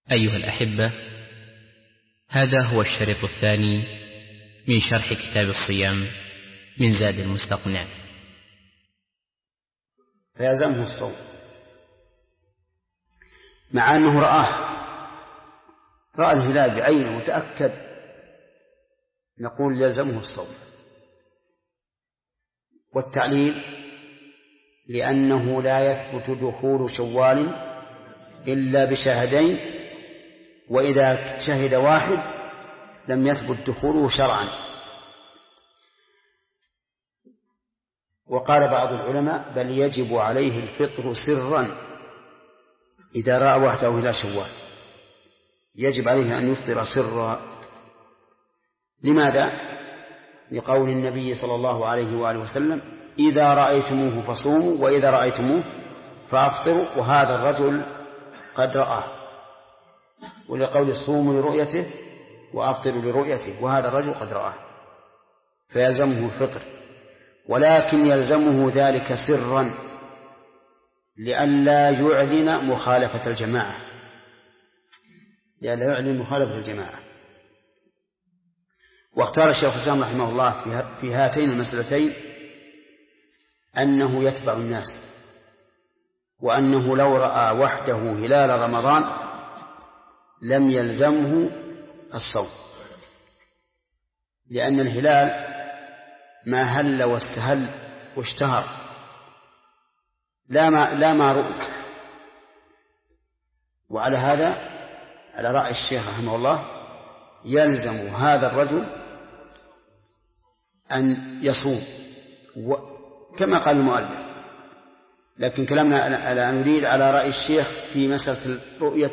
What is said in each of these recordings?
أيها الأحبة، هذا هو الشريط الثاني من شرح كتاب الصيام من زاد المستقنع. فيلزمه الصوم مع أنه رأى الهلال بعينه وتأكد، نقول يلزمه الصوم. والتعليل لأنه لا يثبت دخول شوال إلا بشاهدين، وإذا شهد واحد لم يثبت دخوله شرعا. وقال بعض العلماء بل يجب عليه الفطر سرا إذا رأى وحده هلال شوال، يجب عليه أن يفطر سرا. لماذا؟ لقول النبي صلى الله عليه وآله وسلم إذا رأيتموه فصوموا وإذا رأيتموه فأفطروا، وهذا الرجل قد رآه. ولقول صوموا لرؤيته وأفطروا لرؤيته، وهذا الرجل قد رآه، فيلزمه الفطر، ولكن يلزمه ذلك سرا لئلا يعلن مخالفة الجماعة، واختار الشيخ الإسلام رحمه الله في هاتين المسألتين أنه يتبع الناس، وأنه لو رأى وحده هلال رمضان لم يلزمه الصوم، لأن الهلال ما هل واستهل واشتهر لا ما رؤي. وعلى هذا، على رأي الشيخ رحمه الله، يلزم هذا الرجل أن يصوم كما قال المؤلف. لكن كلامنا لا نريد على رأي الشيخ في مسألة رؤية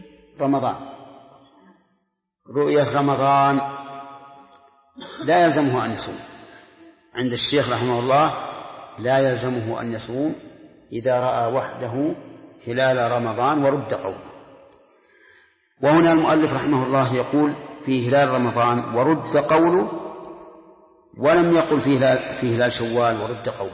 رمضان لا يلزمه أن يصوم. عند الشيخ رحمه الله لا يلزمه أن يصوم إذا رأى وحده هلال رمضان ورد قوله. وهنا المؤلف رحمه الله يقول في هلال رمضان ورد قوله، ولم يقل في هلال شوال ورد قوله،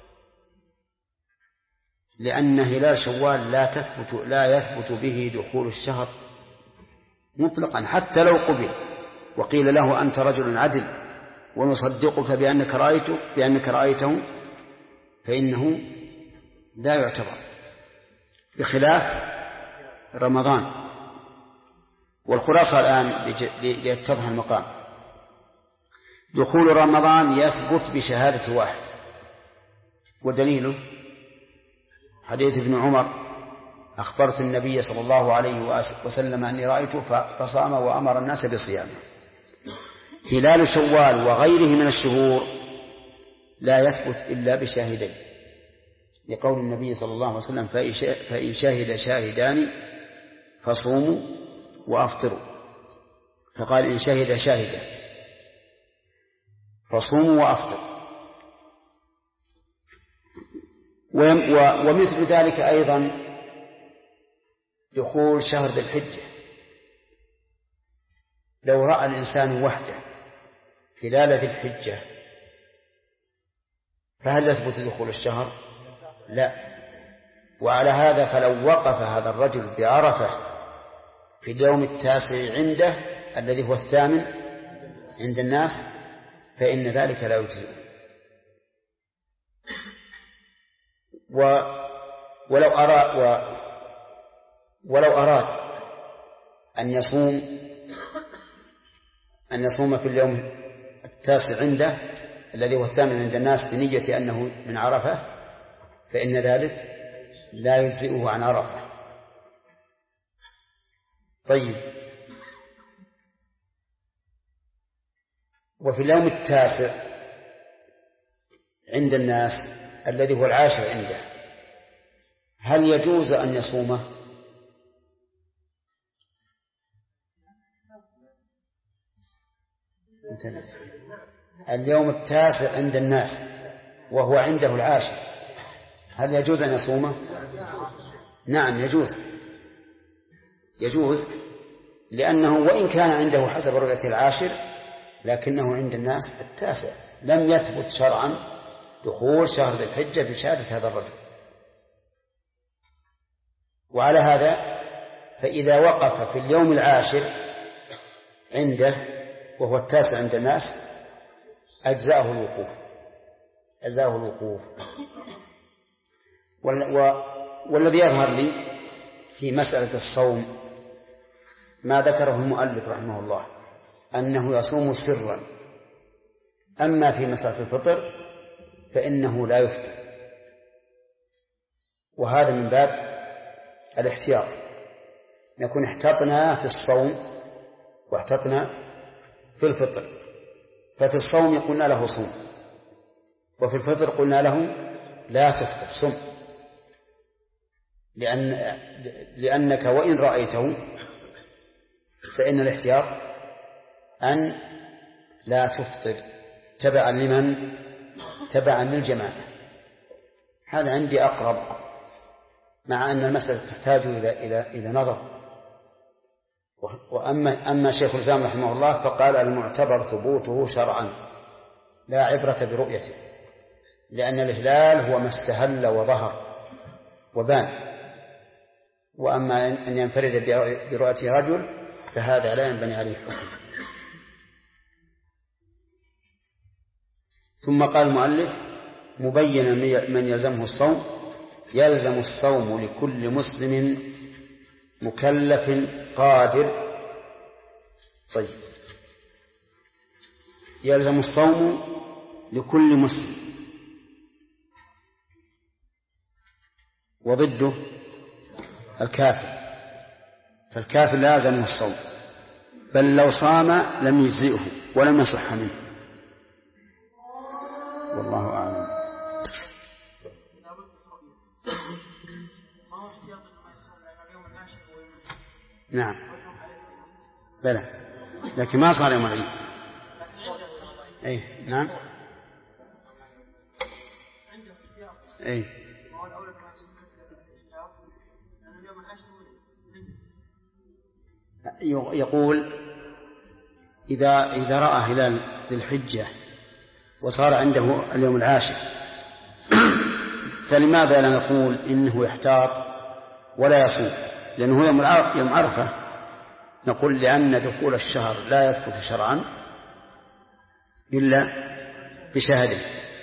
لأن هلال شوال لا يثبت به دخول الشهر مطلقا حتى لو قبل وقيل له أنت رجل عدل ونصدقك بأنك رأيته، فإنه لا يعتبر، بخلاف رمضان. والخلاصة الآن ليتضح المقام: دخول رمضان يثبت بشهادة واحد، ودليله حديث ابن عمر: أخبرت النبي صلى الله عليه وسلم أني رأيته فصام وأمر الناس بصيامه. هلال شوال وغيره من الشهور لا يثبت إلا بشاهدين، لقول النبي صلى الله عليه وسلم فإن شهد شاهدان فصوموا وأفطروا، فقال إن شهد شاهدا فصوموا وأفطروا. ومثل ذلك أيضا دخول شهر ذي الحجة، لو رأى الإنسان وحده خلال ذي الحجة فهل يثبت دخول الشهر؟ لا. وعلى هذا فلو وقف هذا الرجل بعرفة في اليوم 9 عنده الذي هو 8 عند الناس فإن ذلك لا يجزئ. ولو أراد أن يصوم في اليوم 9 عنده الذي هو 8 عند الناس بنية أنه من عرفة فإن ذلك لا يجزئه عن عرفة. طيب، وفي اليوم 9 عند الناس الذي هو 10 عنده هل يجوز أن يصومه؟ اليوم 9 عند الناس وهو عنده 10 هل يجوز أن يصومه؟ نعم يجوز، لأنه وإن كان عنده حسب رؤية 10 لكنه عند الناس 9 لم يثبت شرعا دخول شهر ذي الحجة بشهادة هذا الرجل. وعلى هذا فإذا وقف في اليوم العاشر عنده وهو التاسع عند الناس أجزاءه الوقوف. والذي يظهر لي في مسألة الصوم ما ذكره المؤلف رحمه الله أنه يصوم سرا، أما في مسألة الفطر فإنه لا يفطر، وهذا من باب الاحتياط، نكون احتطنا في الصوم واحتطنا في الفطر. ففي الصوم قلنا له صوم، وفي الفطر قلنا له لا تفطر صم، لأنك وإن رأيته فإن الاحتياط أن لا تفطر تبعا لمن؟ تبعا للجماعة. هذا عندي أقرب، مع أن المسألة تحتاج إلى نظر. أما شيخ الإسلام رحمه الله فقال المعتبر ثبوته شرعا لا عبرة برؤيته، لأن الهلال هو ما استهل وظهر وبان، وأما أن ينفرد برؤية رجل فهذا لا ينبني عليه حكم. ثم قال المؤلف مبينا من يلزمه الصوم: يلزم الصوم لكل مسلم مكلف قادر. طيب، يلزم الصوم لكل مسلم، وضده الكافر، فالكافر لازم الصوم، بل لو صام لم يجزئه ولم يصح منه، والله أعلم. نعم بلى، لكن ما صار يوم العيد. أي نعم أي يقول إذا رأى هلال ذي الحجة وصار عنده اليوم العاشر فلماذا لا نقول إنه يحتاط ولا يصوم؟ لأنه يوم عرفة. نقول لأن دخول الشهر لا يثبت شرعا إلا بشهادة.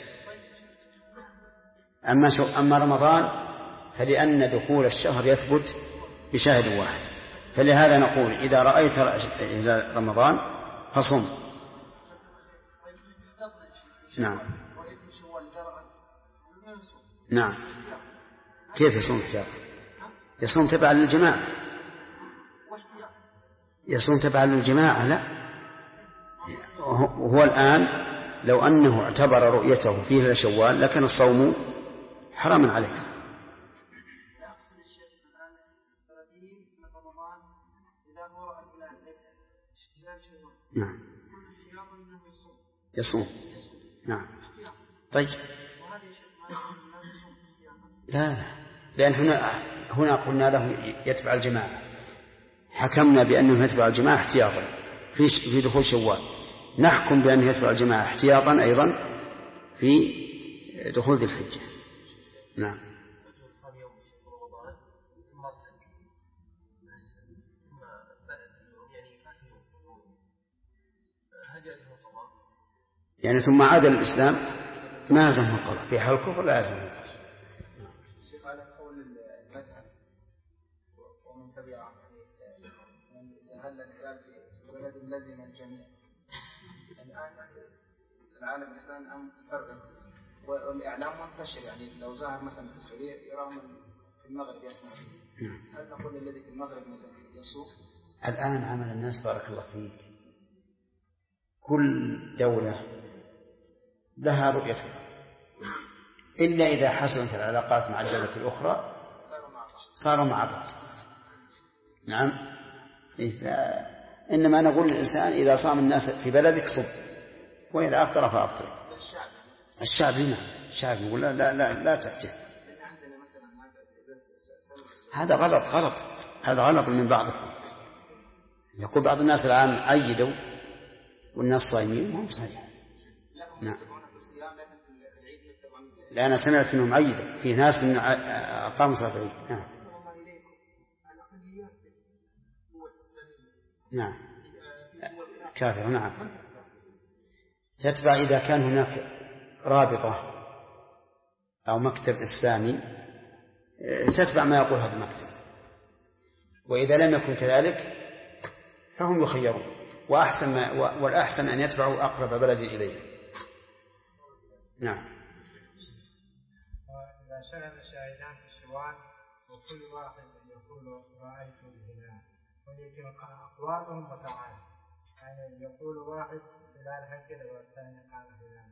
أما رمضان فلأن دخول الشهر يثبت بشاهد واحد، فلهذا نقول إذا رأيت إلى رمضان فصم. نعم نعم. كيف يصوم احتياطا؟ يصوم تبعا للجماعة، يصوم تبعا للجماعة. لا، وهو الآن لو أنه اعتبر رؤيته فيه لشوال لكن الصوم حراما عليه. نعم يصوم. نعم. طيب لا، لأن هنا قلنا له يتبع الجماعة، حكمنا بأنه يتبع الجماعة احتياطا في دخول شوال، نحكم بأنه يتبع الجماعة احتياطا أيضا في دخول ذي الحجة. نعم. يعني ثم عاد الإسلام ما لزمه القضاء في حال الكفر، لا لزمه القضاء. على قول المذهب ومن تبعه هل الكلام في بلد لزم الجميع الآن العالم الإسلامي أم يفرق، والإعلام منتشر، يعني لو ظهر مثلا في السعودية يرى من في المغرب يسمع، هل نقول الذي في المغرب مثلا يسوق؟ الآن عمل الناس بارك الله فيك كل دولة لها رؤيتها، إلا إذا حسنت العلاقات مع الدولة الأخرى صاروا مع بعض. نعم. إنما نقول للإنسان إذا صام الناس في بلدك صم، وإذا أفطر فأفطر. الشعب هنا الشعب يقول لا لا لا, لا تأتي. هذا غلط، هذا غلط من بعضكم. يقول بعض الناس الآن أيدوا والناس صايمين، ما هم صحيح. نعم. لا، أنا سمعت أنهم عيدوا في ناس أقاموا صلاة العيد. نعم. نعم كافر. نعم تتبع إذا كان هناك رابطة أو مكتب إسلامي تتبع ما يقول هذا المكتب، وإذا لم يكن كذلك فهم يخيرون، والأحسن أن يتبعوا أقرب بلد إليه. نعم. وإذا شهد شاهدان في الشوال وكل واحد يقول رأيت الهلال، ولكن أقوالهم متعارضة، يعني يقول واحد هلال هكذا والثاني قال هلال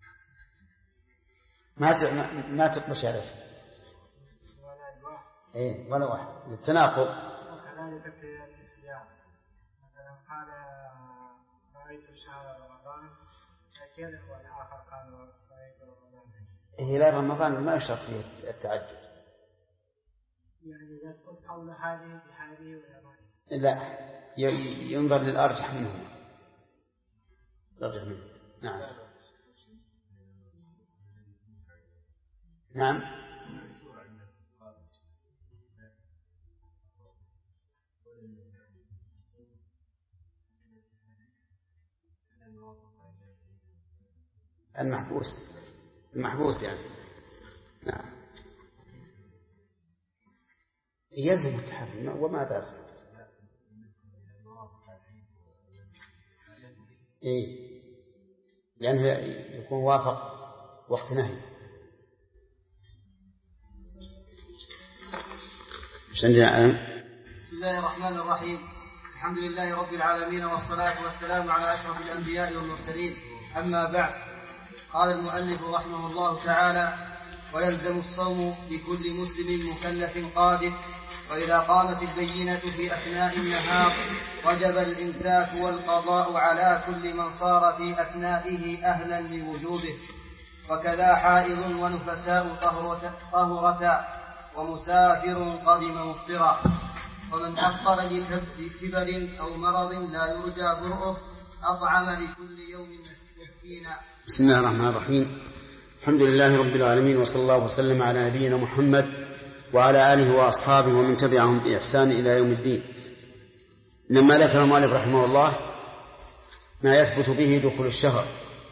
هكذا. ما تقبل شهادته ولا واحد للتناقض. وكذلك في الصيام مثلا قال رأيت شهر رمضان هكذا والآخر قال رأيت رمضان هكذا. هلال رمضان ما يشترط فيه التعدد، يعني يسقط قول هذه بهذه ولا لا ينظر للأرجح منهما. نعم. نعم المحبوس يعني. نعم يلزم التحري وما تأصل. لأنه يكون وافق وقت نهي. بسم الله الرحمن الرحيم. الحمد لله رب العالمين، والصلاة والسلام على أشرف الأنبياء والمرسلين، أما بعد. قال المؤلف رحمه الله تعالى: ويلزم الصوم لكل مسلم مكلف قادر، وإذا قامت البينة في أثناء النهار وجب الإمساك والقضاء على كل من صار في أثنائه أهلا لوجوبه، وكذا حائض ونفساء طهرتا، ومسافر قدم مفطرا، ومن أفطر لكبر أو مرض لا يرجى برؤه أطعم لكل يوم مسكينا. بسم الله الرحمن الرحيم. الحمد لله رب العالمين، وصلى الله وسلم على نبينا محمد وعلى آله وأصحابه ومن تبعهم بإحسان إلى يوم الدين. لما ذكر المؤلف رحمه الله ما يثبت به دخول الشهر،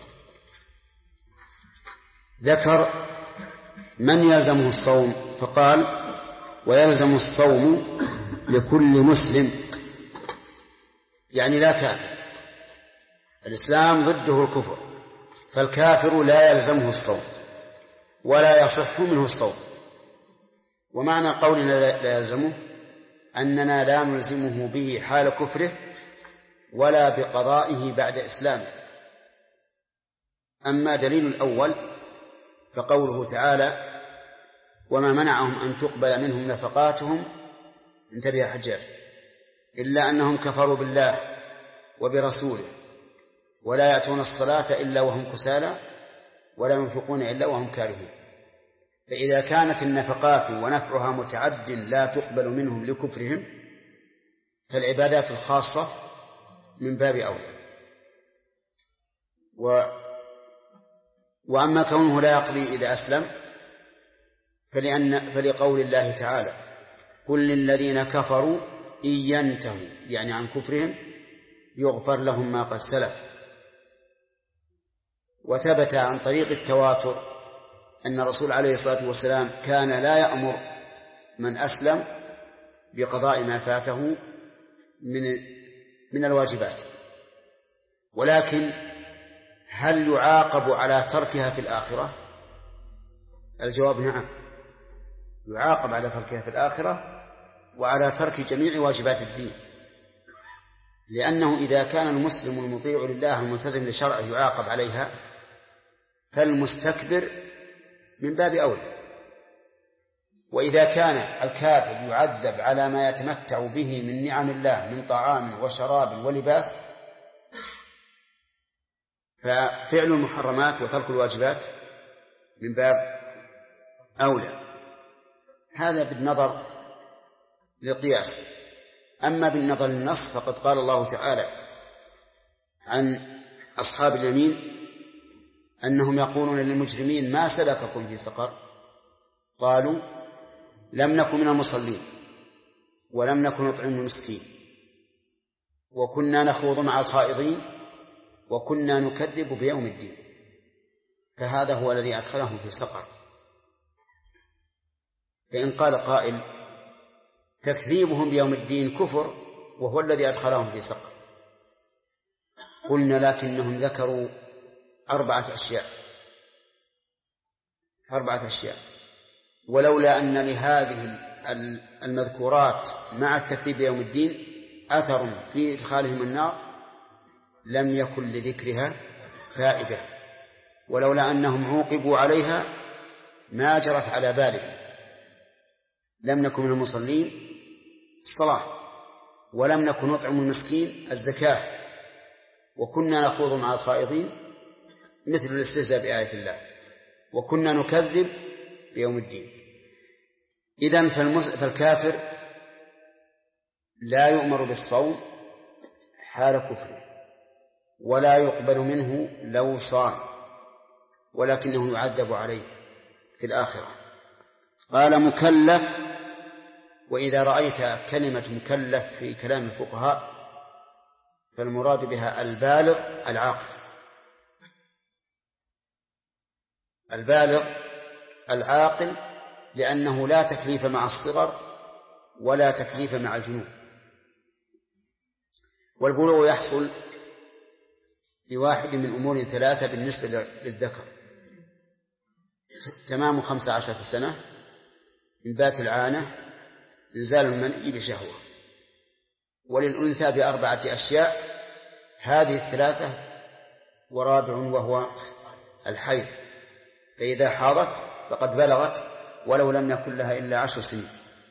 ذكر من يلزمه الصوم فقال: ويلزم الصوم لكل مسلم، يعني لا كافر. الإسلام ضده الكفر، فالكافر لا يلزمه الصوم ولا يصح منه الصوم. ومعنى قولنا لا يلزمه أننا لا نلزمه به حال كفره ولا بقضائه بعد إسلامه. أما دليل الأول فقوله تعالى: وما منعهم أن تقبل منهم نفقاتهم، انتبه يا حجاج، إلا أنهم كفروا بالله وبرسوله ولا يأتون الصلاة إلا وهم كسالى ولا ينفقون إلا وهم كارهون. فإذا كانت النفقات ونفعها متعد لا تقبل منهم لكفرهم، فالعبادات الخاصة من باب أولى. وأما كونه لا يقضي إذا أسلم فلقول الله تعالى: قل للذين كفروا إن ينتهوا، يعني عن كفرهم، يغفر لهم ما قد سلف. وثبت عن طريق التواتر أن الرسول عليه الصلاة والسلام كان لا يأمر من أسلم بقضاء ما فاته من الواجبات. ولكن هل يعاقب على تركها في الآخرة؟ الجواب نعم، يعاقب على تركها في الآخرة وعلى ترك جميع واجبات الدين، لأنه إذا كان المسلم المطيع لله الملتزم لشرعه يعاقب عليها، فالمستكبر من باب أولى. وإذا كان الكافر يعذب على ما يتمتع به من نعم الله من طعام وشراب ولباس، ففعل المحرمات وترك الواجبات من باب أولى. هذا بالنظر للقياس. أما بالنظر للنص فقد قال الله تعالى عن أصحاب اليمين أنهم يقولون للمجرمين: ما سلككم في سقر؟ قالوا: لم نكن من المصلين ولم نكن نطعم المسكين وكنا نخوض مع الخائضين وكنا نكذب بيوم الدين، فهذا هو الذي أدخلهم في سقر. فإن قال قائل تكذيبهم بيوم الدين كفر وهو الذي أدخلهم في سقر، قلنا لكنهم ذكروا 4 أشياء، ولولا أن لهذه المذكورات مع التكذيب بيوم الدين أثر في إدخالهم النار لم يكن لذكرها فائدة، ولولا أنهم عوقبوا عليها ما جرت على بالهم. لم نكن من المصلين الصلاة، ولم نكن نطعم المسكين الزكاة، وكنا نخوض مع الخائضين مثل الاستهزاء بآية الله، وكنا نكذب بيوم الدين. إذن فالكافر لا يؤمر بالصوم حال كفره، ولا يقبل منه لو صام، ولكنه يعذب عليه في الآخرة. قال مكلف، وإذا رأيت كلمة مكلف في كلام الفقهاء فالمراد بها البالغ العاقل. البالغ العاقل، لأنه لا تكليف مع الصغر ولا تكليف مع الجنون. والبلوغ يحصل لواحد من أمور 3 بالنسبة للذكر: تمام 15 سنة، إنبات العانة، إنزال المني بشهوة. وللأنثى ب4 أشياء، هذه 3 ورابع وهو الحيض، فإذا حاضت فقد بلغت ولو لم يكن لها إلا 10 سنين.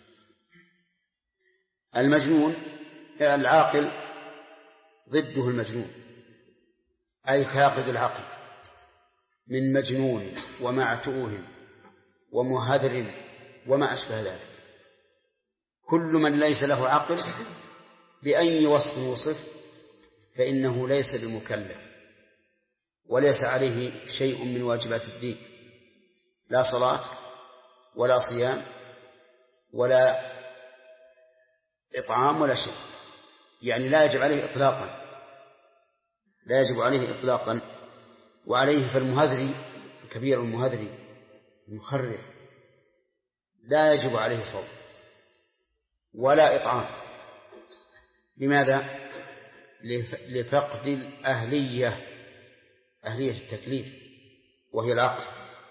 المجنون العاقل ضده المجنون، أي فاقد العقل، من مجنون ومعتوه ومهذر وما أشبه ذلك. كل من ليس له عقل بأي وصف وصف فإنه ليس بمكلف، وليس عليه شيء من واجبات الدين، لا صلاة ولا صيام ولا إطعام ولا شيء، يعني لا يجب عليه إطلاقا، لا يجب عليه إطلاقا. وعليه فالمهذري الكبير المهذري المخرف لا يجب عليه صوم ولا إطعام. لماذا؟ لفقد الأهلية، أهلية التكليف، وهي العقل.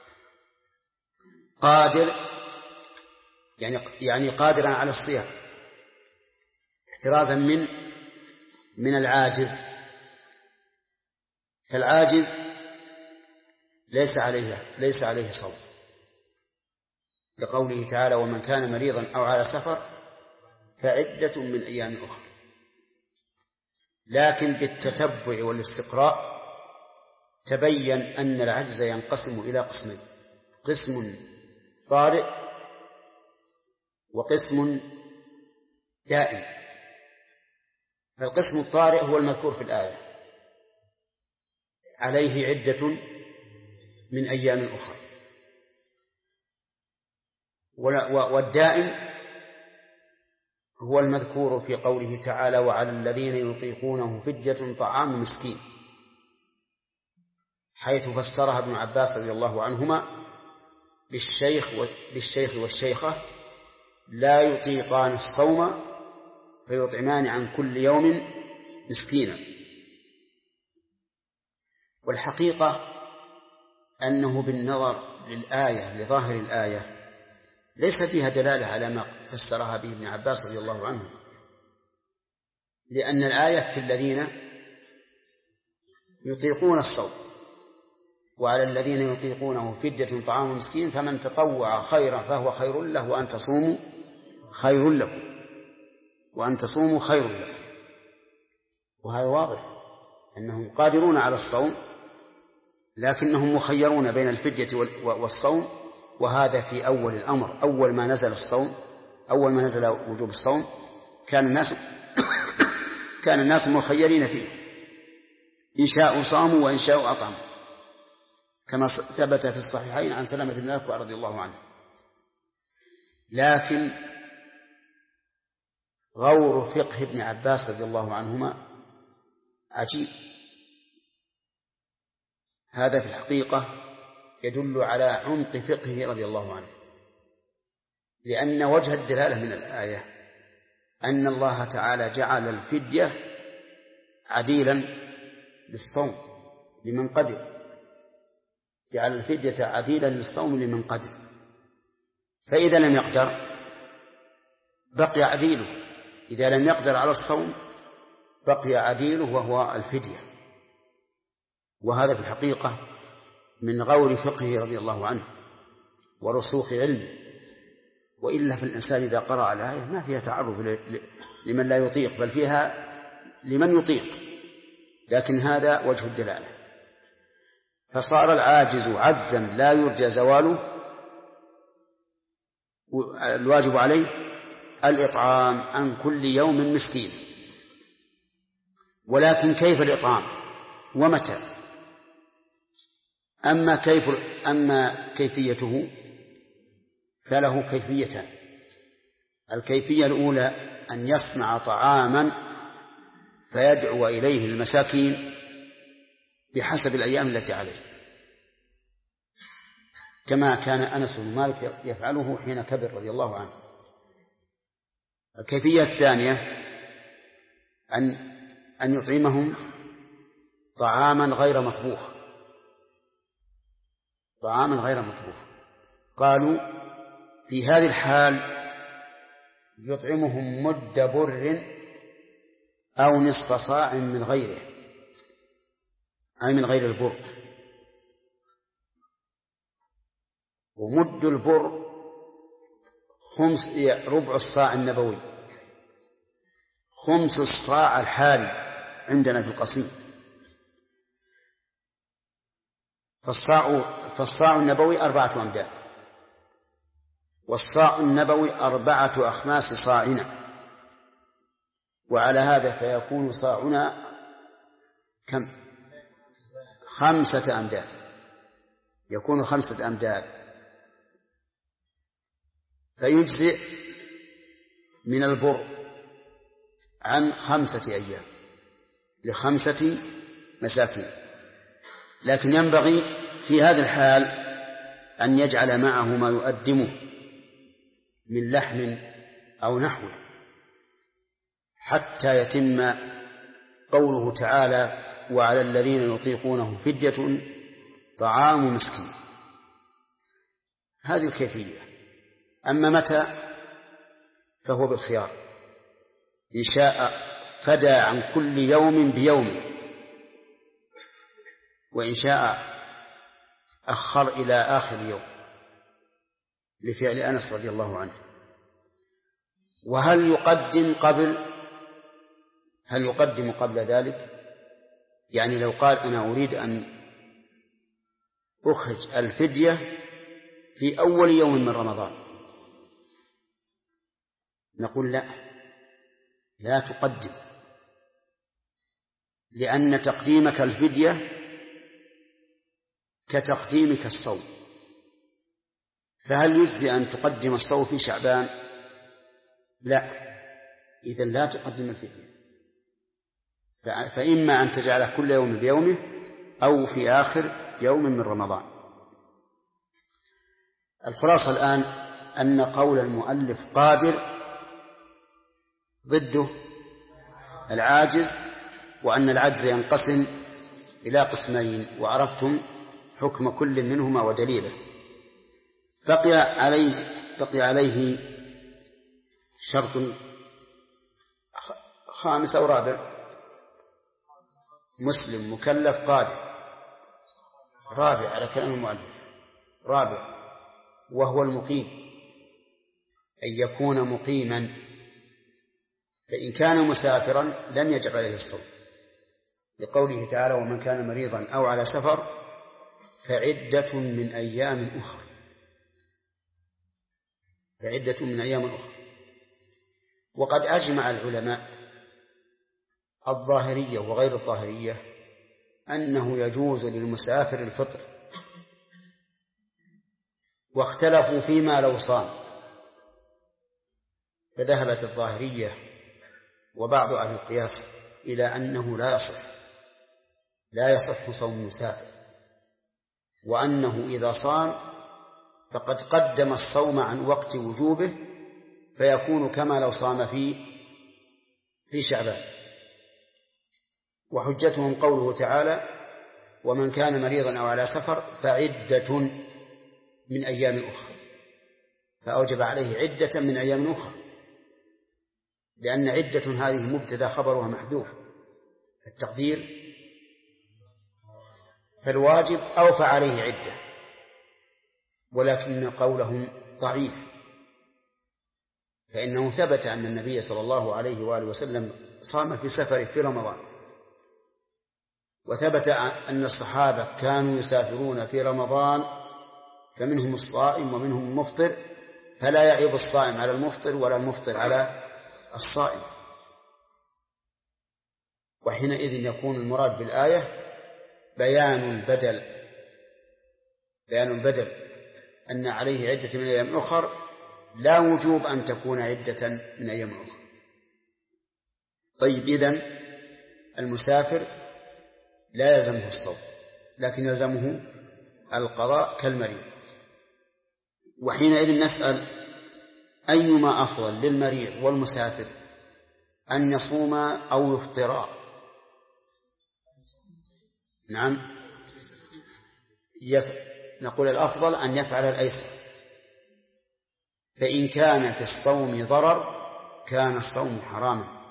قادر يعني قادرا على الصيام، احترازا من العاجز. فالعاجز ليس عليه صوم، لقوله تعالى: ومن كان مريضا أو على سفر فعدة من أيام أخرى. لكن بالتتبع والاستقراء تبين أن العجز ينقسم إلى قسمين: قسم طارئ وقسم دائم. فالقسم الطارئ هو المذكور في الآية: عليه عدة من أيام أخرى. والدائم هو المذكور في قوله تعالى: وعلى الذين يطيقونه فدية طعام مسكين، حيث فسرها ابن عباس رضي الله عنهما بالشيخ والشيخة لا يطيقان الصوم فيطعمان عن كل يوم مسكينا. والحقيقة أنه بالنظر للآية، لظاهر الآية، ليس فيها دلالة على ما فسرها به ابن عباس رضي الله عنه، لأن الآية في الذين يطيقون الصوم، وعلى الذين يطيقونه فدية طعام مسكين، فمن تطوع خيرا فهو خير له وأن تصوموا خير له، وأن تصوموا خير له. وهذا واضح أنهم قادرون على الصوم، لكنهم مخيرون بين الفدية والصوم، وهذا في أول الأمر. أول ما نزل وجوب الصوم كان الناس مخيرين فيه، إن شاءوا صاموا وإن شاءوا أطعموا، كما ثبت في الصحيحين عن سلمة بن الأكوع رضي الله عنه. لكن غور فقه ابن عباس رضي الله عنهما عجيب. هذا في الحقيقة يدل على عمق فقهه رضي الله عنه، لأن وجه الدلالة من الآية أن الله تعالى جعل الفدية عديلا للصوم لمن قدر، جعل الفدية عديلا للصوم لمن قدر، فإذا لم يقدر بقي عديله، إذا لم يقدر على الصوم بقي عديله وهو الفدية. وهذا في الحقيقة من غور فقهه رضي الله عنه ورسوخ علمه، وإلا في الإنسان إذا قرأ الآية ما فيها تعرض لمن لا يطيق، بل فيها لمن يطيق، لكن هذا وجه الدلالة. فصار العاجز عجزا لا يرجى زواله، الواجب عليه الإطعام عن كل يوم مسكين. ولكن كيف الإطعام ومتى؟ أما كيفيته فله كيفيتان. الكيفية الأولى أن يصنع طعاما فيدعو إليه المساكين بحسب الأيام التي عليه، كما كان أنس بن مالك يفعله حين كبر رضي الله عنه. الكيفية الثانية أن يطعمهم طعاما غير مطبوخ، طعاما غير مطبوخ. قالوا في هذه الحال يطعمهم مد بر أو نصف صاع من غيره، أي من غير البر. ومد البر ربع الصاع النبوي، خمس الصاع الحالي عندنا في القصيم. فالصاع النبوي 4 أمداد، والصاع النبوي 4 أخماس صاعنا، وعلى هذا فيكون صاعنا كم؟ 5 أمداد، يكون 5 أمداد، فيجزئ من البر عن 5 أيام ل5 مساكين. لكن ينبغي في هذا الحال أن يجعل معه ما يؤدمه من لحم أو نحوه، حتى يتم قوله تعالى: وعلى الذين يطيقونه فدية طعام مسكين. هذه الكيفية. أما متى فهو بالخيار، إن شاء فدى عن كل يوم بيوم، وإن شاء أخر إلى آخر يوم، لفعل أنس رضي الله عنه. وهل يقدم قبل ذلك؟ يعني لو قال أنا أريد أن أخرج الفدية في أول يوم من رمضان، نقول لا تقدم، لأن تقديمك الفدية كتقديمك الصوم. فهل يجزي أن تقدم الصوم في شعبان؟ لا، إذن لا تقدم الفدية، فإما أن تجعله كل يوم بيومه أو في آخر يوم من رمضان. الخلاصة الآن أن قول المؤلف قادر ضده العاجز، وأن العجز ينقسم إلى قسمين، وعرفتم حكم كل منهما ودليله. بقي عليه شرط خامس أو رابع: مسلم مكلف قادر. رابع على كلام المؤلف، رابع، وهو المقيم، أن يكون مقيما. فإن كان مسافرا لم يجب عليه الصوم، لقوله تعالى: ومن كان مريضا أو على سفر فعدة من أيام أخرى. فعدة من أيام أخرى. وقد أجمع العلماء الظاهرية وغير الظاهرية أنه يجوز للمسافر الفطر، واختلفوا فيما لو صام. فذهبت الظاهرية وبعض أهل القياس إلى أنه لا يصح صوم المسافر، وأنه إذا صام فقد قدم الصوم عن وقت وجوبه، فيكون كما لو صام في شعبان. وحجتهم قوله تعالى: ومن كان مريضا أو على سفر فعدة من أيام أخرى، فأوجب عليه عدة من أيام أخرى، لأن عدة هذه مبتدأ خبرها محذوف، التقدير فالواجب أوفى عليه عدة، ولكن قولهم ضعيف، فإنه ثبت أن النبي صلى الله عليه وآله وسلم صام في سفره في رمضان، وثبت أن الصحابة كانوا يسافرون في رمضان فمنهم الصائم ومنهم المفطر، فلا يعيب الصائم على المفطر ولا المفطر على الصائم. وحينئذ يكون المراد بالآية بيان البدل أن عليه عدة من أيام أخر، لا وجوب أن تكون عدة من أيام أخر. طيب، إذن المسافر لا يلزمه الصوم، لكن يلزمه القضاء كالمريض. وحينئذ نسأل: أيما أفضل للمريض والمسافر، أن يصوم أو يفطر؟ نعم، نقول الأفضل أن يفعل الأيسر، فإن كان في الصوم ضرر كان الصوم حراما،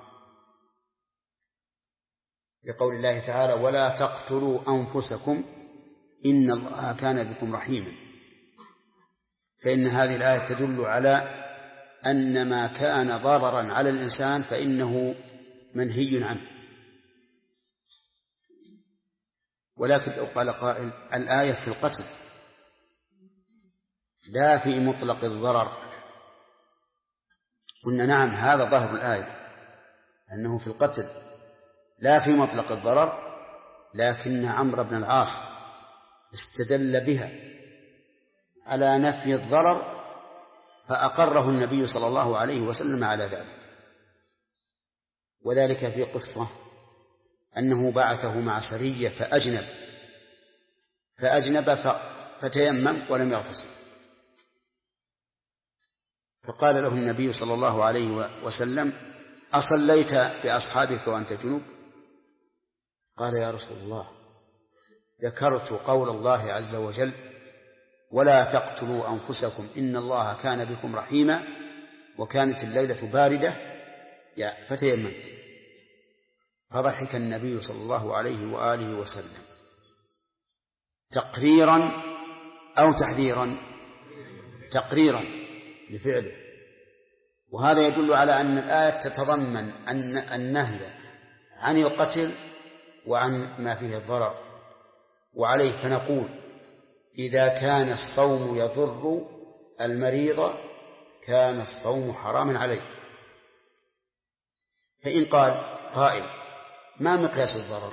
لقول الله تعالى: ولا تقتلوا أنفسكم إن الله كان بكم رحيما. فإن هذه الآية تدل على أن ما كان ضررا على الإنسان فإنه منهي عنه. ولكن لو قال قائل: الآية في القتل لا في مطلق الضرر، قلنا: نعم، هذا ظاهر الآية أنه في القتل لا في مطلق الضرر، لكن عمرو بن العاص استدل بها على نفي الضرر، فأقره النبي صلى الله عليه وسلم على ذلك. وذلك في قصة أنه بعثه مع سرية فأجنب فتيمم ولم يغتسل، فقال له النبي صلى الله عليه وسلم: أصليت بأصحابك وأنت جنوب؟ قال: يا رسول الله، ذكرت قول الله عز وجل: ولا تقتلوا أنفسكم إن الله كان بكم رحيما، وكانت الليلة باردة فتيممت. فضحك النبي صلى الله عليه وآله وسلم تقريرا أو تحذيرا؟ تقريرا لفعله. وهذا يدل على أن الآية تتضمن أن النهي عن القتل وعن ما فيه الضرر. وعليه فنقول: إذا كان الصوم يضر المريض كان الصوم حراما عليه. فإن قال قائل: ما مقياس الضرر؟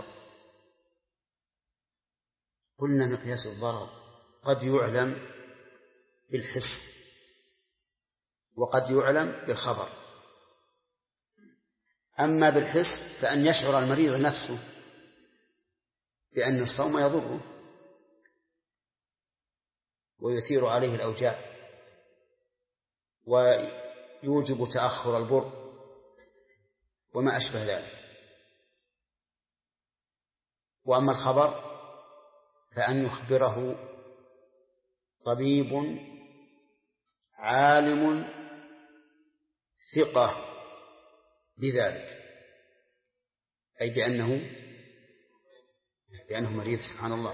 قلنا: مقياس الضرر قد يعلم بالحس وقد يعلم بالخبر. أما بالحس فأن يشعر المريض نفسه بأن الصوم يضره ويثير عليه الأوجاع ويوجب تأخر البر وما أشبه ذلك. وأما الخبر فأن يخبره طبيب عالم ثقة بذلك، أي بأنه مريض، سبحان الله،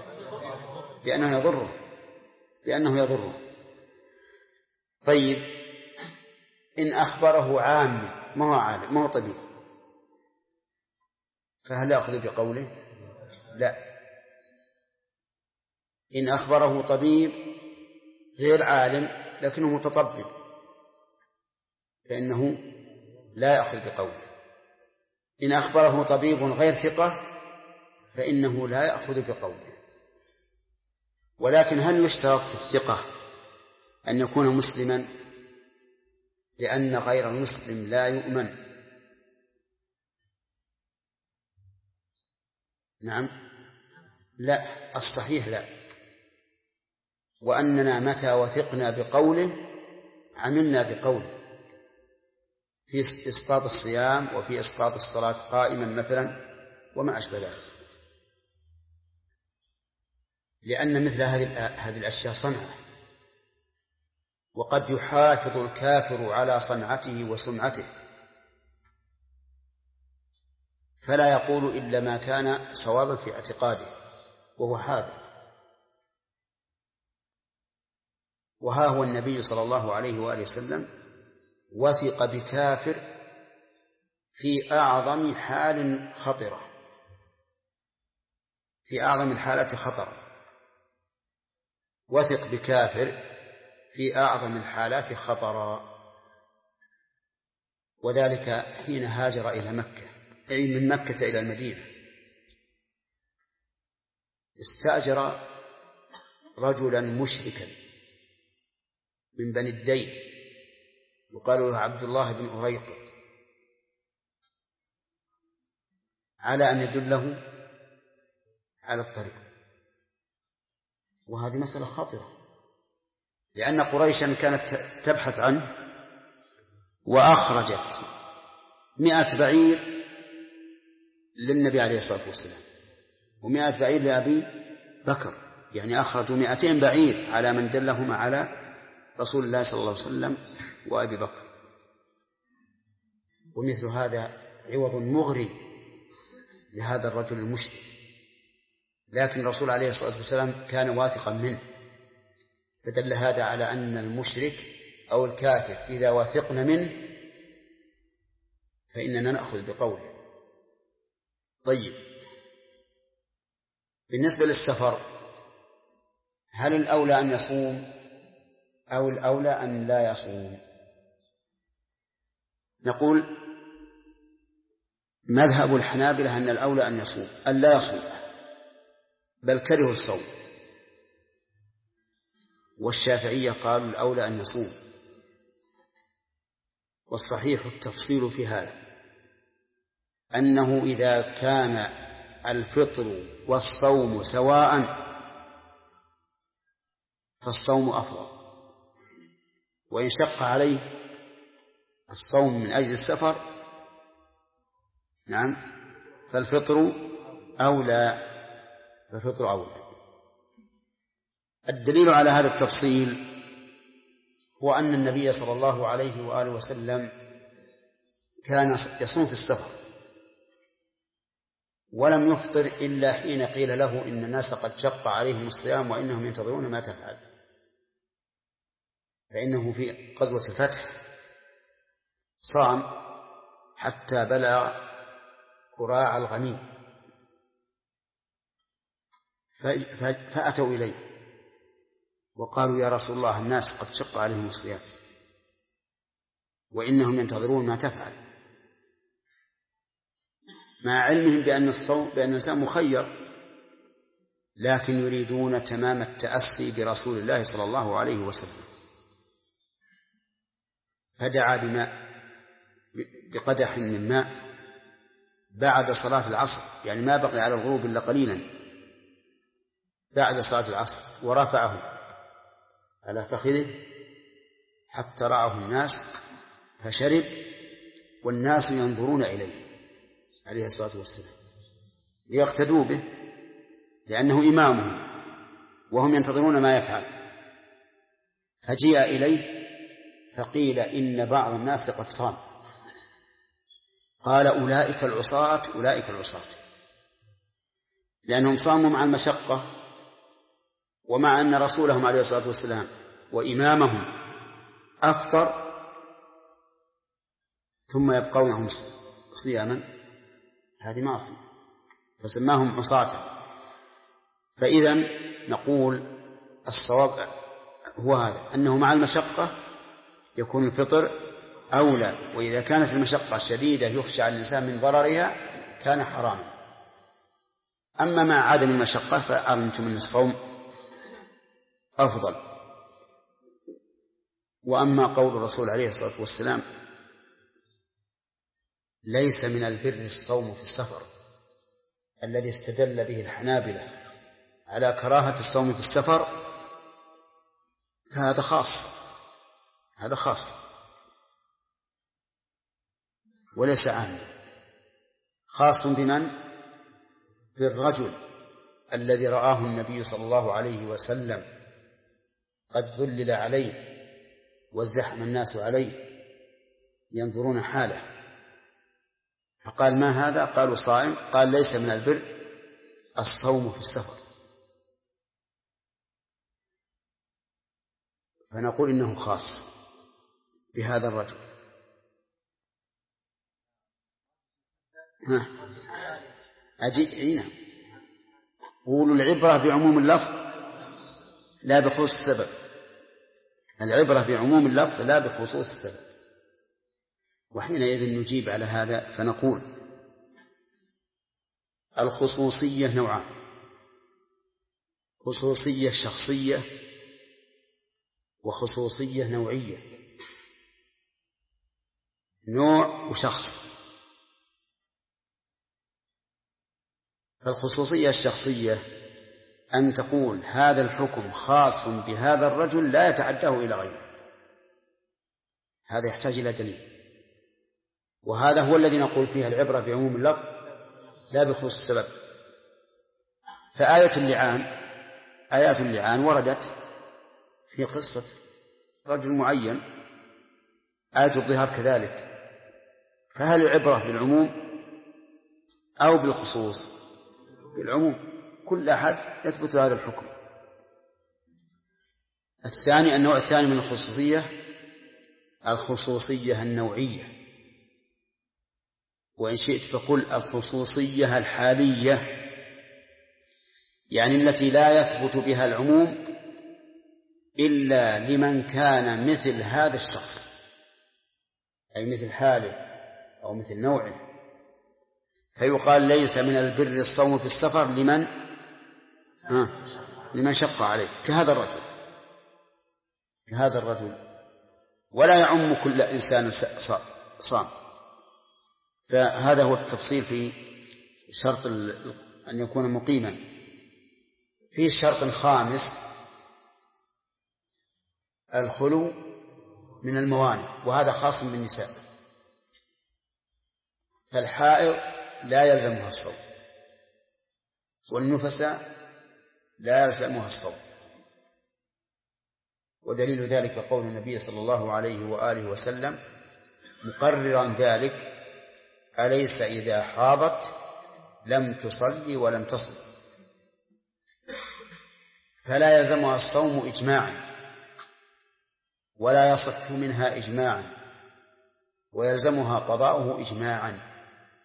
بأنه يضره. طيب، إن أخبره عام ما هو عالم ما هو طبيب، فهل يأخذ بقوله؟ لا. إن أخبره طبيب غير عالم لكنه متطبب فإنه لا يأخذ بقوله. إن أخبره طبيب غير ثقة فإنه لا يأخذ بقوله. ولكن هل يشترط في الثقة أن يكون مسلما؟ لأن غير المسلم لا يؤمن، نعم، لا، الصحيح لا، وأننا متى وثقنا بقوله عملنا بقوله في إسقاط الصيام وفي إسقاط الصلاة قائما مثلا وما أشبه ذلك، لأن مثل هذه الأشياء صنعة، وقد يحافظ الكافر على صنعته وسمعته فلا يقول إلا ما كان صوابا في اعتقاده وهو حاذر. وها هو النبي صلى الله عليه وآله وسلم وثق بكافر في أعظم حال خطرة، في أعظم الحالات خطرا، وثق بكافر في أعظم الحالات خطرا، وذلك حين هاجر إلى مكة، أي من مكة إلى المدينة. استأجر رجلا مشركا من بني الدين يقال له عبد الله بن أريقط على أن يدله على الطريق، وهذه مسألة خطرة، لأن قريشا كانت تبحث عنه وأخرجت 100 بعير للنبي عليه الصلاة والسلام و100 بعير لأبي بكر، يعني أخرجوا 200 بعير على من دلهما على رسول الله صلى الله عليه وسلم وأبي بكر. ومثل هذا عوض مغري لهذا الرجل المشرك، لكن الرسول عليه الصلاة والسلام كان واثقا منه، فدل هذا على أن المشرك أو الكافر إذا وثقنا منه فإننا نأخذ بقوله. طيب، بالنسبة للسفر هل الأولى أن يصوم أو الأولى أن لا يصوم؟ نقول مذهب الحنابلة أن الأولى أن يصوم، أن لا يصوم، بل كرهوا الصوم، والشافعية قالوا الأولى أن يصوم، والصحيح التفصيل في هذا أنه إذا كان الفطر والصوم سواء فالصوم أفضل، وإن شق عليه الصوم من أجل السفر نعم فالفطر أولى، فالفطر أولى. الدليل على هذا التفصيل هو أن النبي صلى الله عليه وآله وسلم كان يصوم في السفر ولم يفطر إلا حين قيل له إن الناس قد شق عليهم الصيام وإنهم ينتظرون ما تفعل، فإنه في غزوة الفتح صام حتى بلغ قراع الغميم فأتوا إليه وقالوا يا رسول الله الناس قد شق عليهم الصيام وإنهم ينتظرون ما تفعل، مع علمهم بأن الإنسان مخير، لكن يريدون تمام التأسي برسول الله صلى الله عليه وسلم. فدعا بقدح من ماء بعد صلاة العصر، يعني ما بقي على الغروب إلا قليلا بعد صلاة العصر، ورفعه على فخذه حتى رآه الناس فشرب والناس ينظرون إليه عليه الصلاة والسلام ليقتدوا به لأنه إمامهم وهم ينتظرون ما يفعل. فجيء إليه فقيل إن بعض الناس قد صام، قال أولئك العصاة أولئك العصاة، لأنهم صاموا مع المشقة ومع أن رسولهم عليه الصلاة والسلام وإمامهم أفطر ثم يبقونهم صياما، هذه معصية، فسماهم عصاة. فإذا نقول الصواب هو هذا، أنه مع المشقة يكون الفطر أولى، وإذا كانت المشقة الشديدة يخشى على الإنسان من ضررها كان حراما. أما مع عدم المشقة فأعلمتم أن الصوم أفضل. وأما قول الرسول عليه الصلاة والسلام ليس من البر الصوم في السفر، الذي استدل به الحنابلة على كراهة الصوم في السفر فهذا خاص، هذا خاص وليس عاما. خاص بمن؟ بالرجل الذي رآه النبي صلى الله عليه وسلم قد ذلل عليه وازدحم الناس عليه ينظرون حاله، فقال: ما هذا؟ قالوا: صائم. قال: ليس من البر الصوم في السفر. فنقول إنه خاص بهذا الرجل. أجينا قولوا العبرة بعموم اللفظ لا بخصوص السبب. العبرة بعموم اللفظ لا بخصوص السبب. وحينئذ نجيب على هذا فنقول: الخصوصية نوعان: خصوصية شخصية وخصوصية نوعية. نوع وشخص. فالخصوصية الشخصية أن تقول هذا الحكم خاص بهذا الرجل لا يتعداه إلى غيره، هذا يحتاج إلى دليل، وهذا هو الذي نقول فيه العبرة بعموم اللفظ لا بخصوص السبب. فآيات اللعان وردت في قصة رجل معين، آية الظهار كذلك. فهل العبرة بالعموم أو بالخصوص؟ بالعموم، كل أحد يثبت هذا الحكم. الثاني، النوع الثاني من الخصوصية، الخصوصية النوعية، وإن شئت فقل الخصوصية الحالية، يعني التي لا يثبت بها العموم إلا لمن كان مثل هذا الشخص، أي مثل حاله أو مثل نوعه. فيقال ليس من البر الصوم في السفر لمن شق عليه، كهذا الرجل، ولا يعم كل إنسان صام. فهذا هو التفصيل في شرط أن يكون مقيما. في شرط خامس: الخلو من الموانع، وهذا خاص بالنساء. فالحائض لا يلزمها الصوم، والنفساء لا يلزمها الصوم. ودليل ذلك قول النبي صلى الله عليه وآله وسلم مقررا ذلك: أليس إذا حاضت لم تصلي ولم تصم. فلا يلزمها الصوم إجماعا، ولا يصح منها إجماعا، ويلزمها قضاؤه إجماعا.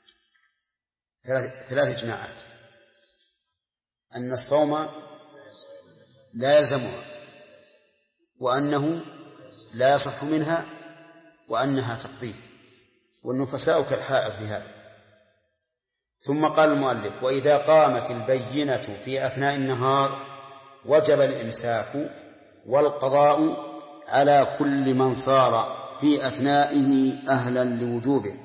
ثلاث إجماعات: أن الصوم لا يلزمها، وأنه لا يصح منها، وأنها تقضيه، والنفساء كالحائض في هذا. ثم قال المؤلف: وإذا قامت البينة في أثناء النهار وجب الإمساك والقضاء على كل من صار في أثنائه أهلا لوجوبه،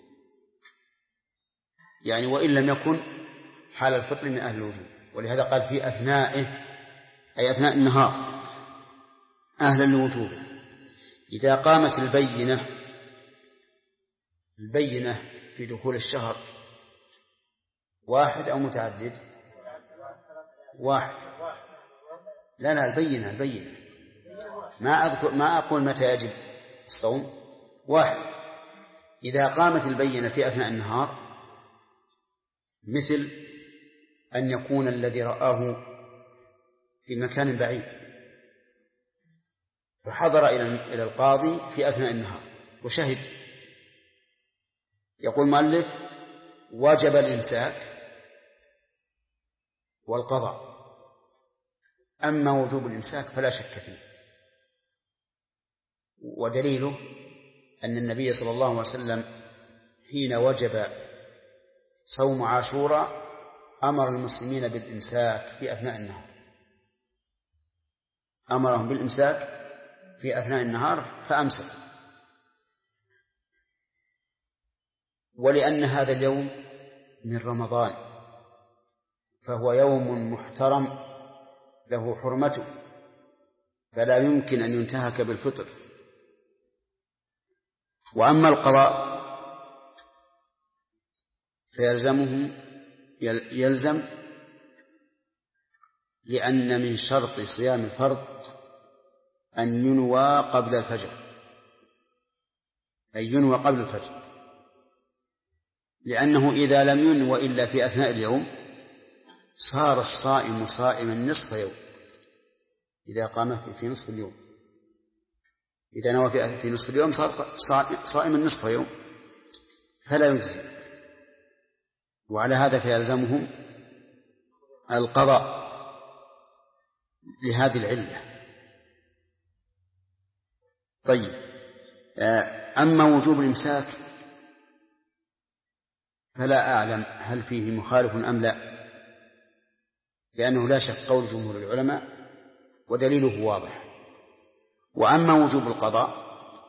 يعني وإن لم يكن حال الفطر من أهل الوجوب. ولهذا قال في أثنائه، أي أثناء النهار، أهلا لوجوبه. إذا قامت البينة في دخول الشهر واحد أو متعدد؟ واحد. لا البينة ما أقول متى يجب الصوم، واحد. إذا قامت البينة في أثناء النهار، مثل أن يكون الذي رآه في مكان بعيد فحضر إلى القاضي في أثناء النهار وشهد، يقول المؤلف: وجب الإمساك والقضاء. أما وجوب الإمساك فلا شك فيه، ودليله أن النبي صلى الله عليه وسلم حين وجب صوم عاشوراء أمر المسلمين بالإمساك في أثناء النهار، أمرهم بالإمساك في أثناء النهار فأمسكوا. ولأن هذا اليوم من رمضان فهو يوم محترم له حرمته، فلا يمكن أن ينتهك بالفطر. وأما القضاء يلزم لأن من شرط صيام الفرض أن ينوى قبل الفجر، أي ينوى قبل الفجر، لأنه إذا لم ينوى إلا في أثناء اليوم صار الصائم صائما نصف يوم. إذا قام في نصف اليوم، إذا نوى في نصف اليوم صار صائما نصف يوم، فلا يجزي. وعلى هذا فيلزمهم القضاء لهذه العلة. طيب، أما وجوب الإمساك فلا أعلم هل فيه مخالف أم لا، لأنه لا شك قول جمهور العلماء ودليله واضح. وأما وجوب القضاء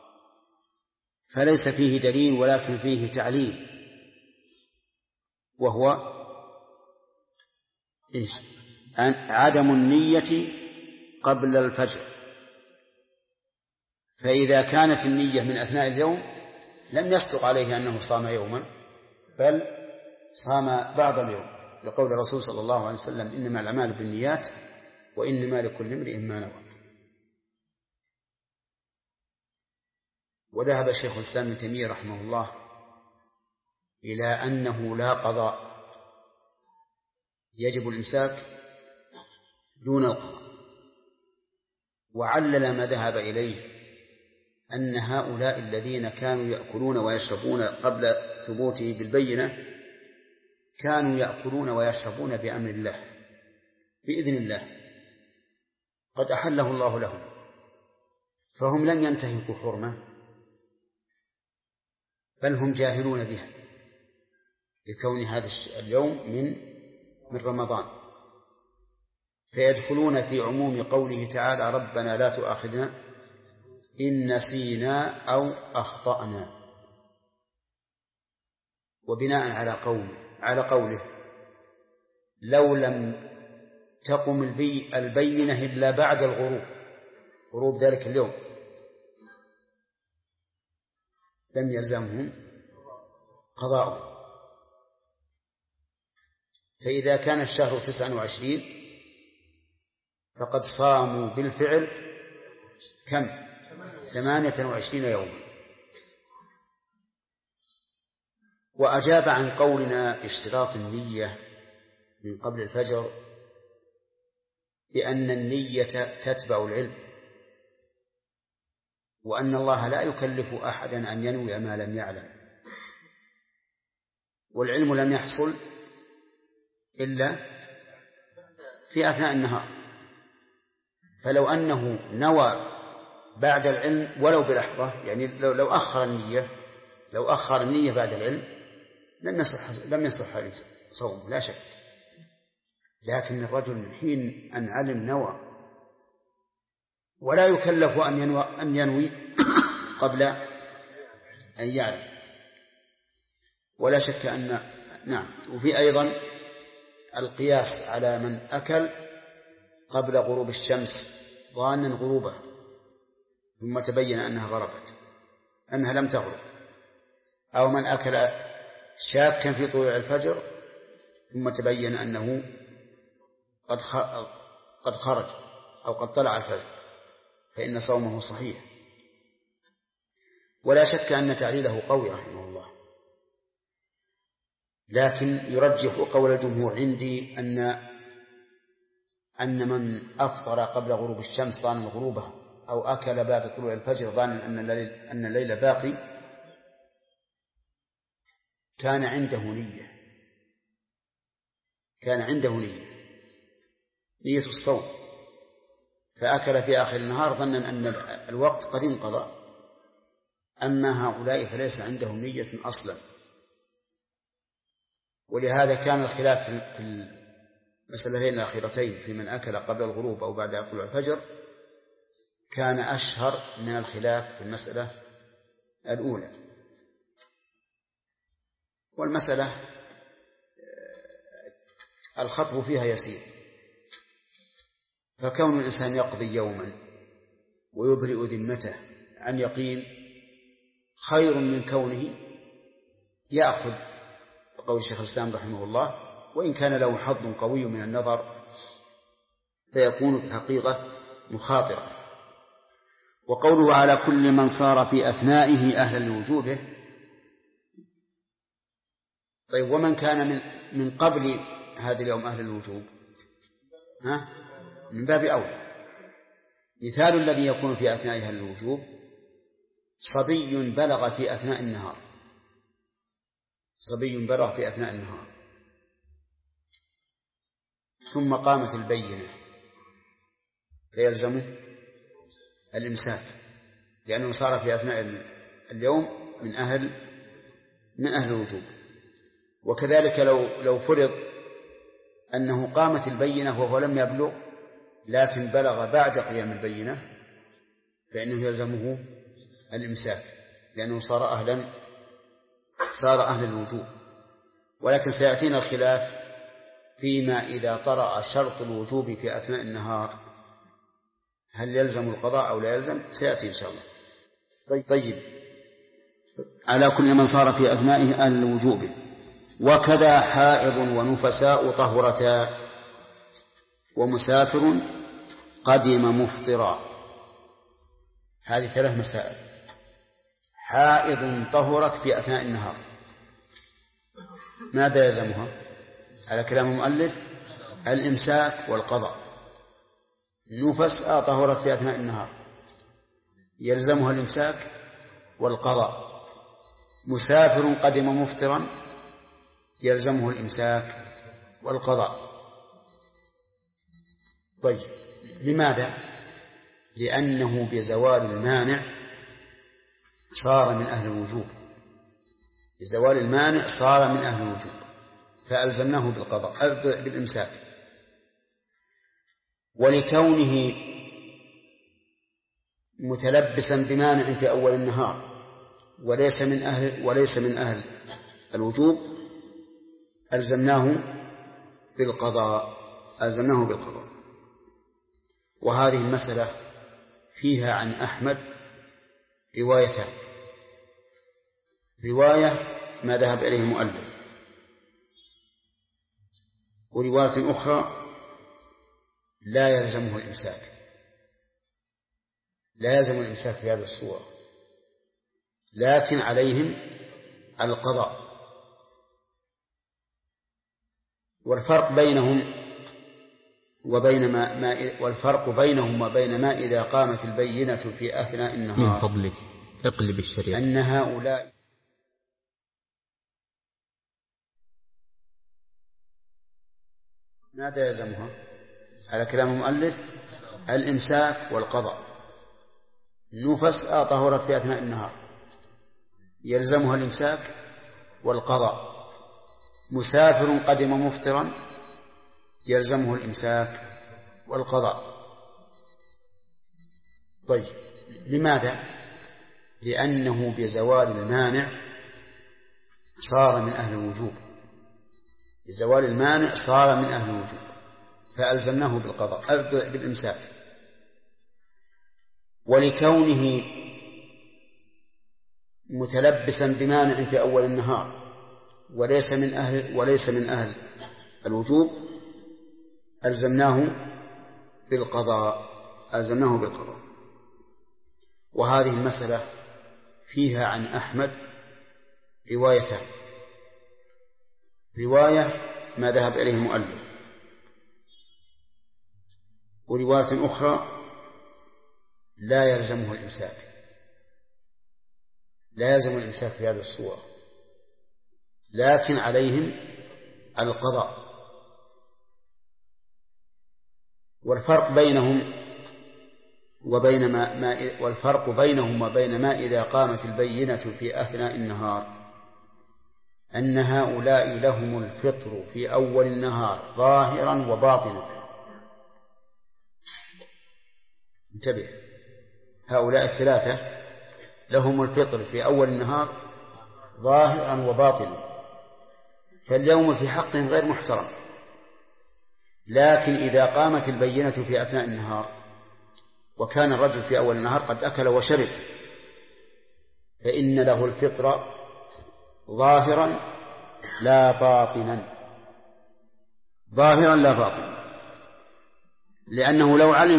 فليس فيه دليل ولكن فيه تعليل، وهو عدم النية قبل الفجر. فإذا كانت النية من أثناء اليوم لم يصدق عليه أنه صام يوما، بل صام بعض اليوم، لقول الرسول صلى الله عليه وسلم: إنما الأعمال بالنيات وإنما لكل امرئ ما نوى. وذهب شيخ الإسلام ابن تيمية رحمه الله إلى أنه لا قضاء، يجب الإمساك دون القضاء، وعلل ما ذهب إليه أن هؤلاء الذين كانوا يأكلون ويشربون قبل ثبوته بالبينة كانوا يأكلون ويشربون بأمر الله بإذن الله، قد أحله الله لهم، فهم لم ينتهكوا حرمة، بل هم جاهلون بها لكون هذا اليوم من رمضان، فيدخلون في عموم قوله تعالى: ربنا لا تؤاخذنا إن نسينا أو أخطأنا. وبناء على قوله لو لم تقم البينة إلا بعد غروب ذلك اليوم لم يلزمهم قضاء. فإذا كان الشهر 29 فقد صاموا بالفعل كم؟ 28 يوما. وأجاب عن قولنا باشتراط النية من قبل الفجر بأن النية تتبع العلم، وأن الله لا يكلف أحدا أن ينوي ما لم يعلم، والعلم لم يحصل إلا في أثناء النهار، فلو أنه نوى بعد العلم ولو بلحظة، يعني لو أخر النية بعد العلم لم يصح صوم لا شك. لكن الرجل من حين أن علم نوى، ولا يكلف أن ينوي قبل أن يعلم، ولا شك أن نعم. وفي أيضا القياس على من أكل قبل غروب الشمس ظانا غروبها ثم تبين أنها غربت، أنها لم تغرب، أو من أكل شاكا في طلوع الفجر ثم تبين أنه قد خرج أو قد طلع الفجر، فإن صومه صحيح. ولا شك أن تعليله قوي رحمه الله، لكن يرجح قول الجمهور عندي أن من أفطر قبل غروب الشمس ظانا غروبها أو أكل بعد طلوع الفجر ظانا أن الليل باقي كان عنده نية الصوم، فأكل في آخر النهار ظنا أن الوقت قد انقضى. أما هؤلاء فليس عندهم نية أصلا، ولهذا كان الخلاف في المسألتين الأخيرتين في من أكل قبل الغروب أو بعد طلوع الفجر كان أشهر من الخلاف في المسألة الأولى. والمسألة الخطب فيها يسير، فكون الإنسان يقضي يوما ويبرئ ذمته عن يقين خير من كونه يأخذ بقول الشيخ الإسلام رحمه الله، وإن كان له حظ قوي من النظر فيكون في الحقيقة مخاطرا. وقوله على كل من صار في أثنائه أهلا لوجوبه، طيب ومن كان من قبل هذا اليوم أهل الوجوب من باب أولى. مثال الذي يكون في أثناء أهل الوجوب صبي بلغ في أثناء النهار، صبي بلغ في أثناء النهار ثم قامت البينة فيلزمه الإمساك، لأنه صار في أثناء اليوم من أهل الوجوب. وكذلك لو فرض أنه قامت البينة وهو لم يبلغ لكن بلغ بعد قيام البينة فإنه يلزمه الإمساك، لأنه صار أهل الوجوب. ولكن سيأتينا الخلاف فيما إذا طرأ شرط الوجوب في أثناء النهار هل يلزم القضاء أو لا يلزم، سيأتي إن شاء الله. طيب على كل من صار في أثنائه أهل الوجوب. وكذا حائض ونفساء طهرتا ومسافر قدم مفطرا. هذه 3 مسائل. حائض طهرت في أثناء النهار ماذا يلزمها؟ على كلام المؤلف الإمساك والقضاء. نفس طهرت في أثناء النهار يلزمها الإمساك والقضاء. مسافر قدم مفطرا يلزمه الإمساك والقضاء. طيب لماذا؟ لأنه بزوال المانع صار من أهل الوجوب، بزوال المانع صار من أهل الوجوب فألزمناه بالإمساك. ولكونه متلبسا بمانع في أول النهار وليس من أهل الوجوب ألزمناه بالقضاء. وهذه المسألة فيها عن أحمد روايتان: رواية ما ذهب إليه المؤلف، ورواية أخرى لا يلزمه الإمساك، لا يلزم الإمساك في هذه الصورة، لكن عليهم القضاء. والفرق بينهم وبين ما إذا قامت البينة في أثناء النهار من فضلك اقلب الشريعة أن هؤلاء ماذا يلزمها؟ على كلام المؤلف الإمساك والقضاء. نفس طهرت في أثناء النهار يلزمها الإمساك والقضاء. مسافر قدم مفطرا يلزمه الإمساك والقضاء. طيب لماذا؟ لأنه بزوال المانع صار من أهل الوجوب، بزوال المانع صار من أهل الوجوب فألزمناه بالإمساك. ولكونه متلبسا بمانع في أول النهار وليس من أهل الوجوب ألزمناه بالقضاء. وهذه المسألة فيها عن أحمد روايتان: رواية ما ذهب إليه المؤلف، ورواية أخرى لا يلزمه الإمساك، لا يلزم الإمساك في هذه الصورة، لكن عليهم القضاء. والفرق بينهم وبين ما إذا قامت البينة في أثناء النهار أن هؤلاء لهم الفطر في أول النهار ظاهرا وباطنا. انتبه، هؤلاء الثلاثة لهم الفطر في أول النهار ظاهرا وباطنا، فاليوم في حقهم غير محترم لكن إذا قامت البينة في أثناء النهار وكان الرجل في أول النهار قد أكل وشرب فإن له الفطر ظاهرا لا باطنا، ظاهرا لا باطنا، لأنه لو علم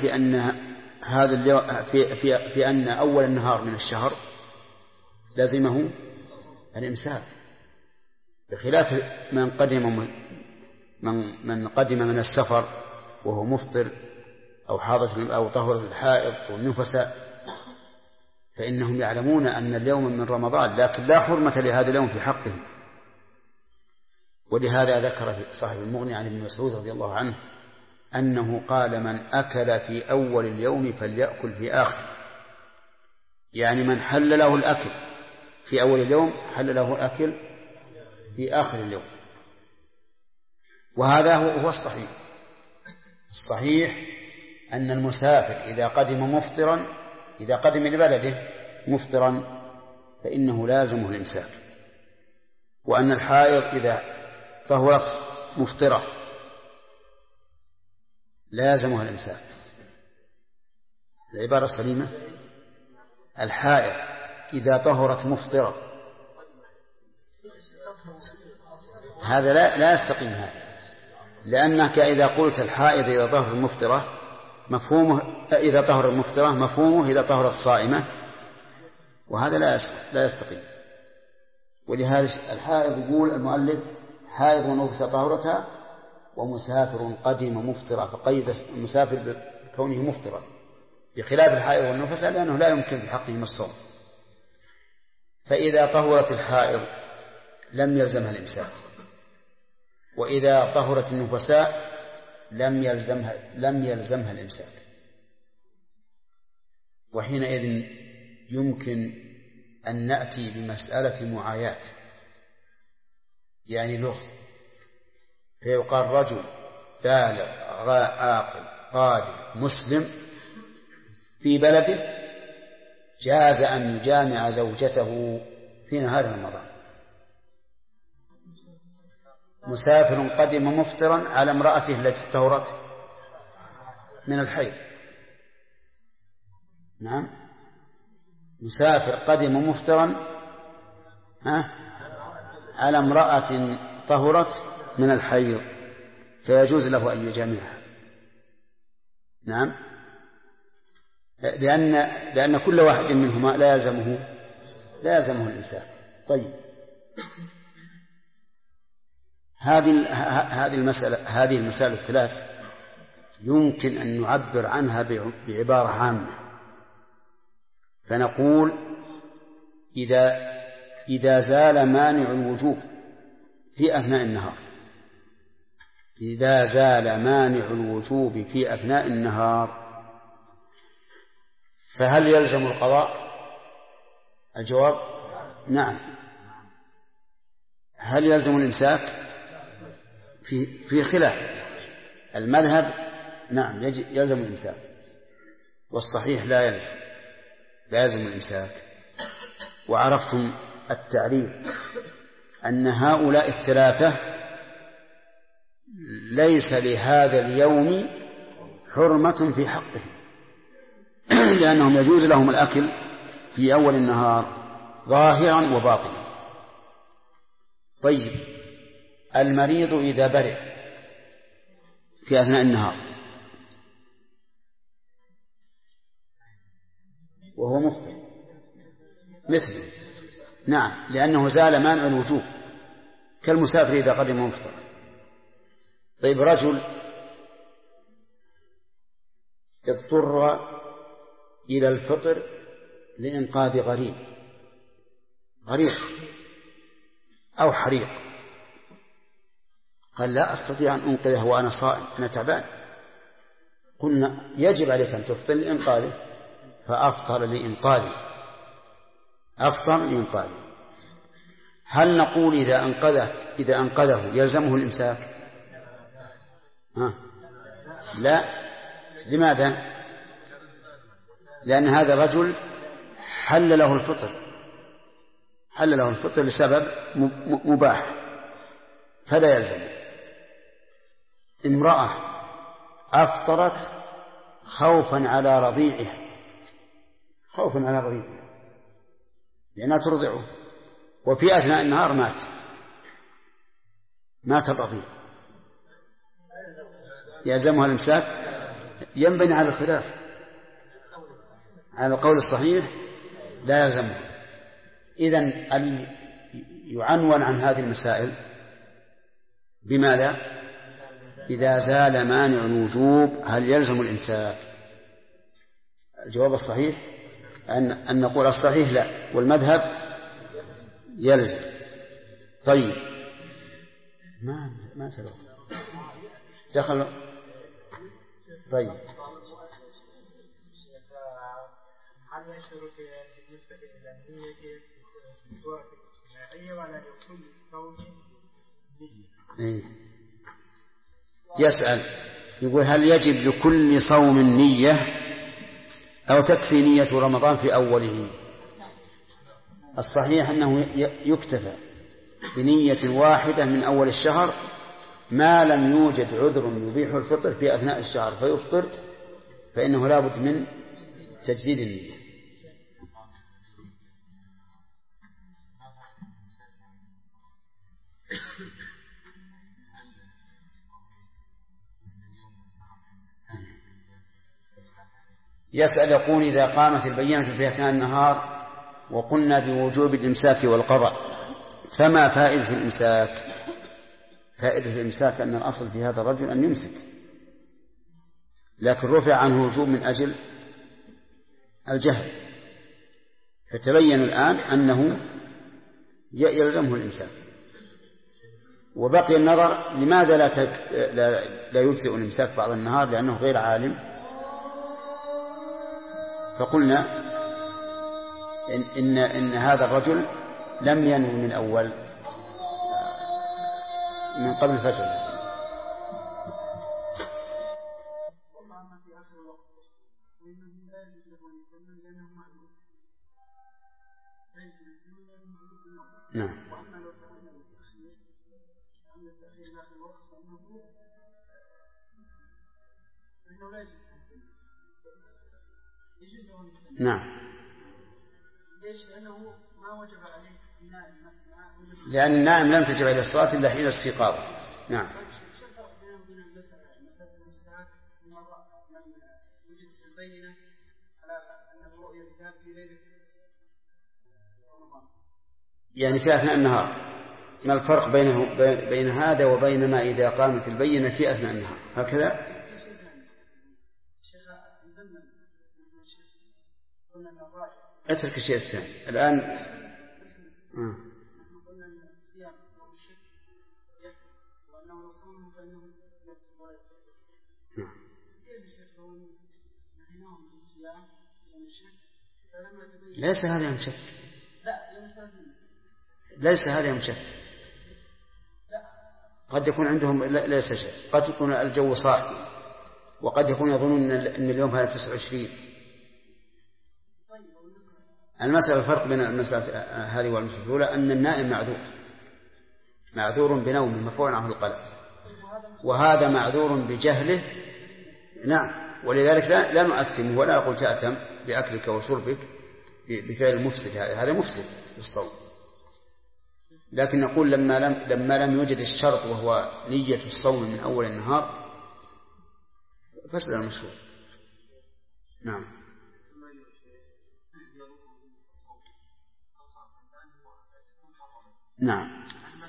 في أن أول النهار من الشهر لازمه الإمساك، بخلاف من قدم من السفر وهو مفطر أو طهر الحائض والنفساء، فإنهم يعلمون أن اليوم من رمضان لكن لا حرمة لهذا اليوم في حقه. ولهذا ذكر صاحب المغني عن ابن مسعود رضي الله عنه أنه قال: من أكل في أول اليوم فليأكل في آخر، يعني من حل له الأكل في أول اليوم حل له الأكل في آخر اليوم. وهذا هو الصحيح. الصحيح أن المسافر إذا قدم لبلده مفطرا فإنه لازمه الإمساك، وأن الحائض إذا طهرت مفطرة لازمها الإمساك. العبارة السليمة: الحائض إذا طهرت مفطرة. هذا لا يستقيم هذا، لأنك إذا قلت الحائض إذا طهرت مفطرة مفهومه إذا طهرت مفطرة، مفهومه إذا طهرت صائمة، وهذا لا يستقيم. ولهذا الحائض يقول المؤلف: حائض ونفس طهرتها ومسافر قدم مفطرة، فقيد المسافر بكونه مفطرا، بخلاف الحائض والنفس لأنه لا يمكن في حقهم الصوم. فإذا طهرت الحائض لم يلزمها الإمساك، وإذا طهرت النفساء لم يلزمها الإمساك. وحينئذ يمكن أن نأتي بمسألة معايات، يعني لغز، فيقال: رجل بالغ عاقل قادر مسلم في بلده جاز أن يجامع زوجته في نهار رمضان. مسافر قدم مفطرا على امرأته التي طهرت من الحيض. نعم، مسافر قدم مفطرا على امرأة طهرت من الحيض فيجوز له أن يجامعها. نعم، لأن كل واحد منهما لا يلزمه الإمساك. طيب، هذه المسائل الثلاث يمكن أن نعبر عنها بعبارة عامة، فنقول: إذا زال مانع الوجوب في أثناء النهار، إذا زال مانع الوجوب في أثناء النهار فهل يلزم القضاء؟ الجواب: نعم. هل يلزم الإمساك؟ في خلاف. المذهب: نعم يلزم الإمساك، والصحيح لا يلزم الإمساك. وعرفتم التعريف أن هؤلاء الثلاثة ليس لهذا اليوم حرمة في حقه، لأنهم يجوز لهم الأكل في أول النهار ظاهرا وباطنا. طيب، المريض إذا برئ في أثناء النهار وهو مفطر مثله، نعم، لأنه زال مانع الوجوب كالمسافر إذا قدم مفطر. طيب، رجل اضطر إلى الفطر لإنقاذ غريق أو حريق، قال: لا أستطيع أن أنقذه وأنا صائم، أنا تعبان. قلنا: يجب عليك أن تفطر لإنقاذه، فأفطر لإنقاذه. هل نقول إذا أنقذه يلزمه الإمساك؟ لا. لماذا؟ لأن هذا الرجل حل له الفطر لسبب مباح فلا يلزم. امرأة أفطرت خوفا على رضيعها، لأنها ترضعه، وفي أثناء النهار مات الرضيع، يلزمها الإمساك؟ ينبني على الخلاف. على القول الصحيح لا يلزمها. إذن يعنون عن هذه المسائل بماذا؟ إذا زال مانع الوجوب هل يلزم الإمساك؟ الجواب الصحيح أن نقول الصحيح لا، والمذهب يلزم. طيب ما سلوه دخل. طيب هل يشترط بالنسبة إلى النية في الصورة الاجتماعية ولا لكل صوم نية؟ يسأل يقول هل يجب لكل صوم نية أو تكفي نية رمضان في أوله؟ الصحيح أنه يكتفى بنية واحدة من أول الشهر ما لم يوجد عذر يبيح الفطر في أثناء الشهر فيفطر، فإنه لا بد من تجديد النية. يسأل يقول إذا قامت البينة في أثناء النهار وقلنا بوجوب الإمساك والقضاء فما فائدة الإمساك؟ فائدة الإمساك أن الأصل في هذا الرجل أن يمسك، لكن رفع عنه الوجوب من أجل الجهل، فتبين الآن أنه يلزمه الإمساك. وبقي النظر لماذا لا يجزئ الإمساك بعض النهار، لأنه غير عالم. فقلنا إن هذا الرجل لم ينوي من قبل الفجر. نعم. نعم. لأن النائم لم تجب عليه الصلاة إلا حين استيقاظه. نعم. يعني في أثناء النهار، ما الفرق بين هذا وبين ما إذا قامت البينة في أثناء النهار؟ هكذا. اترك الشيء الثاني الآن. ليس هذا يوم شك، ليس هذا يوم شك. قد يكون عندهم ليس شك، قد يكون الجو صاحي، وقد يكون يظنون أن اليوم هذا 29. المسألة الفرق بين المسألة هذه والمسألة الأولى أن النائم معذور بنومه مرفوع عنه القلم، وهذا معذور بجهله. نعم. ولذلك لا نؤثم ولا نقول تأثم بأكلك وشربك بفعل مفسد، هذا مفسد للصوم، لكن نقول لما لم يوجد الشرط وهو نية الصوم من أول النهار فسد المشروع. نعم. نعم.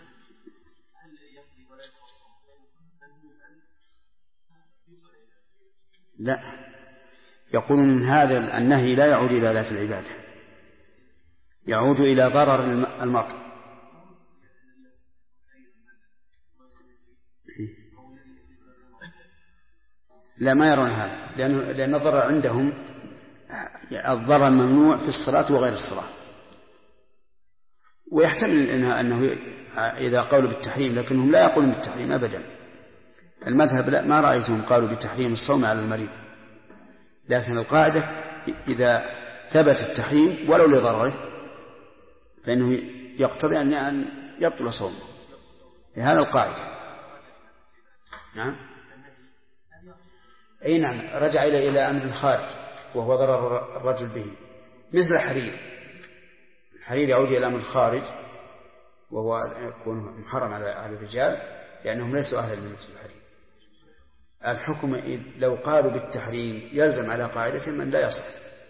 لا، يقولون من هذا النهي لا يعود إلى ذات العبادة، يعود إلى ضرر المرء. لا، ما يرون هذا، لأن الضرر عندهم الضرر ممنوع في الصلاة وغير الصلاة. ويحتمل أنه إذا قالوا بالتحريم، لكنهم لا يقولون بالتحريم أبدا. المذهب لا، ما رأيتهم قالوا بتحريم الصوم على المريض، لكن القاعدة إذا ثبت التحريم ولو لضرره فإنه يقتضي أن يبطل صومه، هذا القاعدة. نعم. أي نعم، رجع إلى أمر الخارج وهو ضرر الرجل به، مثل الحرير يعود إلى أمر الخارج وهو يكون محرم على الرجال لأنهم ليسوا أهلا لنفس الحرير. الحكم لو قالوا بالتحريم يلزم على قاعدة من لا يصح.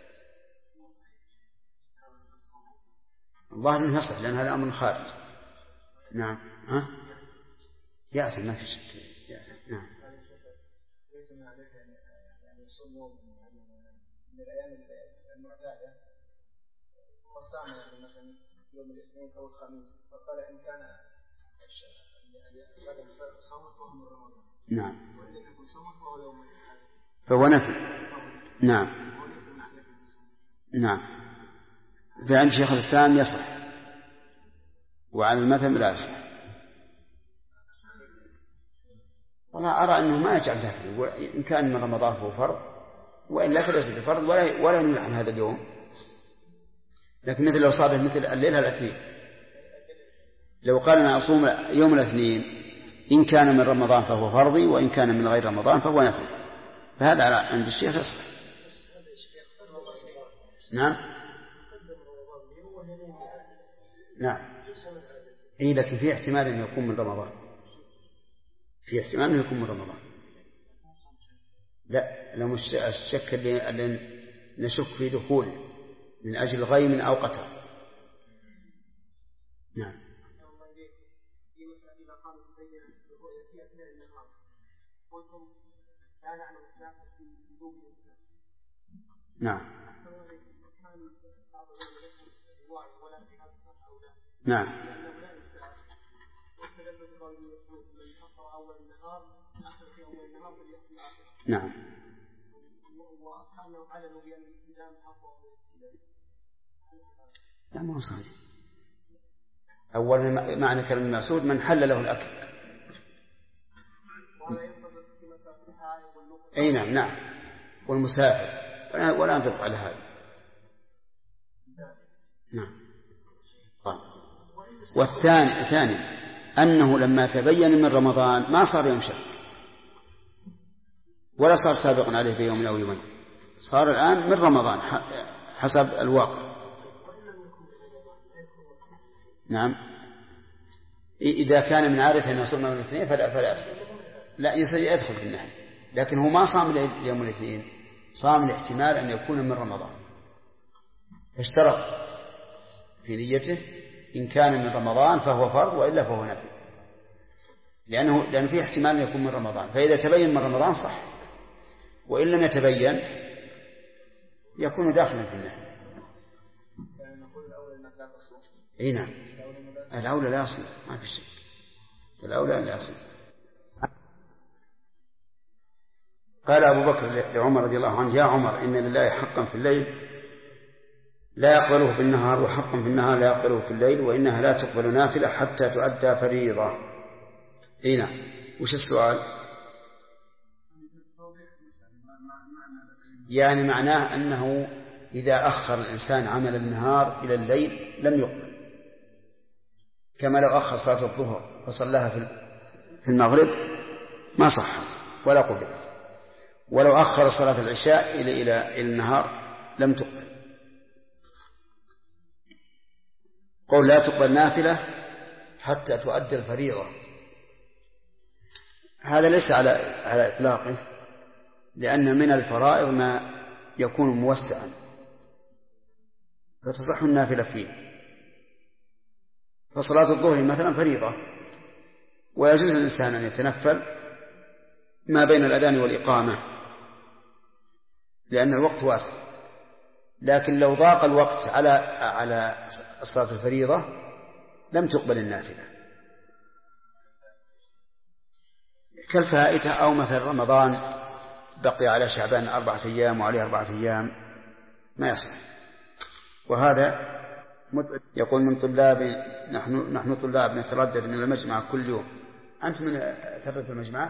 الظاهر أنه يصح لأن هذا أمر خارج. نعم. يأثم ما في شك. نعم. من الأيام المعتادة وصام مثلا يوم الاثنين أو الخميس، فقال إن كان صوم فهو من رمضان. نعم. وإن لم يكن صوم فهو يوم فهو نفل. نعم. نعم. فعند شيخ الإسلام يصح، وعلى المذهب لا يصح. والله أرى أنه ما يجعل ذلك، إن كان من رمضان فهو فرض، وإلا فليس بفرض ولا ينوي عن هذا اليوم. لكن مثل لو صابه مثل الليلة الاثنين، لو قال أنا أصوم يوم الاثنين إن كان من رمضان فهو فرضي، وإن كان من غير رمضان فهو نفل، فهذا عند الشيخ يصح. نعم. نعم. إيه، لكن في احتمال أن يكون من رمضان، في احتمال أن يكون من رمضان. لا، لو مش الشك اللي نشك في دخوله من أجل غيم أو قتل. نعم. نعم. نعم. نعم. لا، ما هو صحيح. أولا معنى كلام المعسود من حل له الأكل. أي نعم. نعم. والمسافر ولا نطلق على هذا. نعم. والثاني أنه لما تبين من رمضان ما صار يوم شك ولا صار سابقا عليه بيوم أو يومين، صار الآن من رمضان حسب الواقع. نعم. إذا كان من عادة أن يصوم يوم الاثنين فلا يدخل في النهي، لكن هو ما صام يوم الاثنين، صام الاحتمال أن يكون من رمضان، اشترط في نيته إن كان من رمضان فهو فرض وإلا فهو نفل، لأن فيه احتمال أن يكون من رمضان، فإذا تبين من رمضان صح، وإن لم يتبين يكون داخلا في النهي. اي نعم، الأولى لا يصوم، ما في شيء، الأولى لا يصوم. قال أبو بكر لعمر رضي الله عنه: يا عمر، إن لله حقا في الليل لا يقبله في النهار، وحقا في النهار لا يقبله في الليل، وإنها لا تقبل نافلة حتى تؤدى فريضة. اي نعم. وش السؤال؟ يعني معناه أنه إذا أخر الإنسان عمل النهار إلى الليل لم يقبل، كما لو أخر صلاة الظهر فصلاها في المغرب ما صحت ولا قبلت، ولو أخر صلاة العشاء إلى النهار لم تقبل. قول لا تقبل نافلة حتى تؤدى الفريضة، هذا ليس على إطلاقه، لأن من الفرائض ما يكون موسعا فتصح النافلة فيه، فصلاة الظهر مثلا فريضة ويجوز للإنسان أن يتنفل ما بين الأذان والإقامة لأن الوقت واسع، لكن لو ضاق الوقت على صلاة الفريضة لم تقبل النافلة، كالفائتة أو مثل رمضان بقي على شعبان 4 أيام وعليه 4 أيام ما يصح. وهذا يقول من طلاب نحن طلاب نتردد من المجمع كل يوم. أنت من تردد في المجمع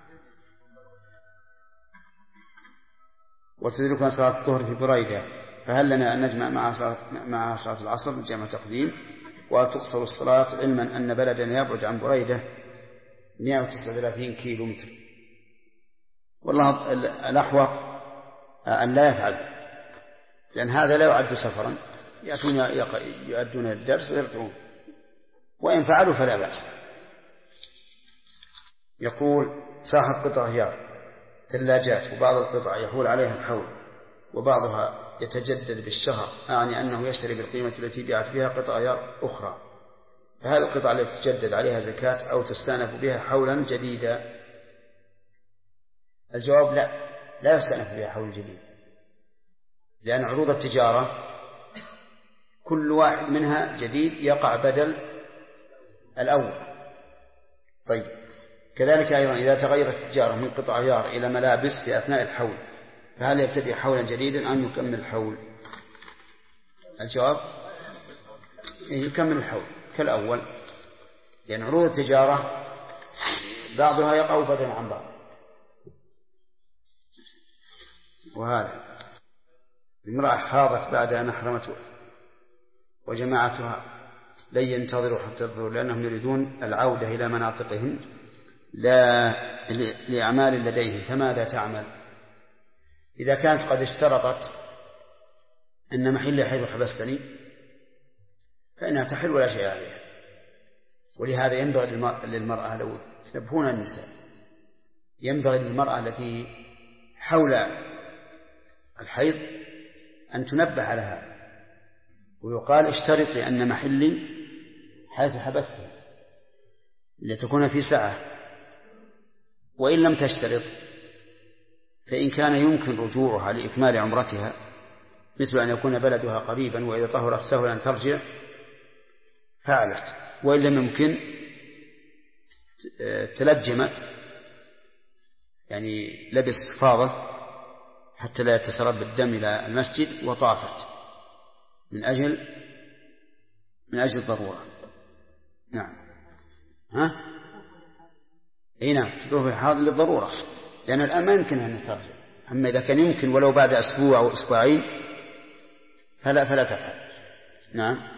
وتدركنا صلاة الظهر في بريدة، فهل لنا أن نجمع مع صلاة العصر جمع تقديم وتقصر الصلاة، علما أن بلدنا يبعد عن بريدة 139 كيلومتر، والله الأحوط أن لا يفعل، لأن هذا لا يعد سفرا، يأتون يؤدون الدرس ويرجعون، وإن فعلوا فلا بأس. يقول صاحب قطع غيار ثلاجات، وبعض القطع يحول عليها الحول وبعضها يتجدد بالشهر، أعني أنه يشتري بالقيمة التي بيعت بها قطع غيار أخرى، فهذه القطع التي تجدد عليها زكاة أو تستأنف بها حولا جديدا؟ الجواب لا يستأنف بها حول جديد، لأن عروض التجارة كل واحد منها جديد يقع بدل الأول. طيب كذلك أيضا إذا تغيرت التجارة من قطع غيار إلى ملابس في أثناء الحول، فهل يبتدئ حولا جديدا أم يكمل الحول؟ الجواب يكمل الحول كالأول، لأن عروض التجارة بعضها يقع بدلا عن بعض. وهذا امرأة حاضت بعد أن أحرمت وجماعتها لن ينتظروا حتى الظهر، لأنهم يريدون العودة إلى مناطقهم لا لأعمال لديهم، فماذا تعمل؟ إذا كانت قد اشترطت أن محل حيث حبستني فإنها تحل ولا شيء عليها. ولهذا ينبغي للمرأة، لو تنبهون النساء، ينبغي للمرأة التي حول الحيض أن تنبه على هذا، ويقال اشترطي أن محلي حيث حبستني لتكون في سعة. وإن لم تشترط فإن كان يمكن رجوعها لإكمال عمرتها، مثل أن يكون بلدها قريبا وإذا طهرت سهل أن ترجع فعلت، وإن لم يمكن تلجمت، يعني لبس فاضة حتى لا يتسرب الدم إلى المسجد وطافت من أجل الضرورة. نعم. نعم تطوف حاضر للضرورة، لأن الآن ما يمكن أن ترجع. أما إذا كان يمكن ولو بعد أسبوع أو أسبوعين فلا تفعل. نعم.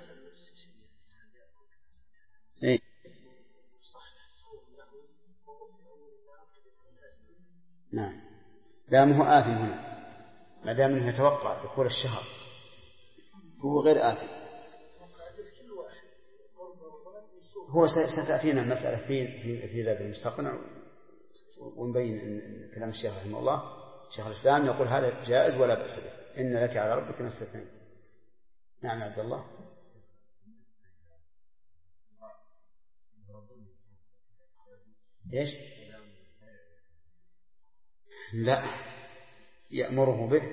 نعم. لا ما هو آثم هنا، ما دام أنه يتوقع دخول الشهر هو غير آثم. هو ستأتينا المسألة في زاد المستقنع ونبين كلام الشيخ رحمه الله. شيخ الإسلام يقول هذا جائز ولا بأس به، إن لك على ربك ما استثنيت. نعم عبد الله. إيش؟ لا يأمره به.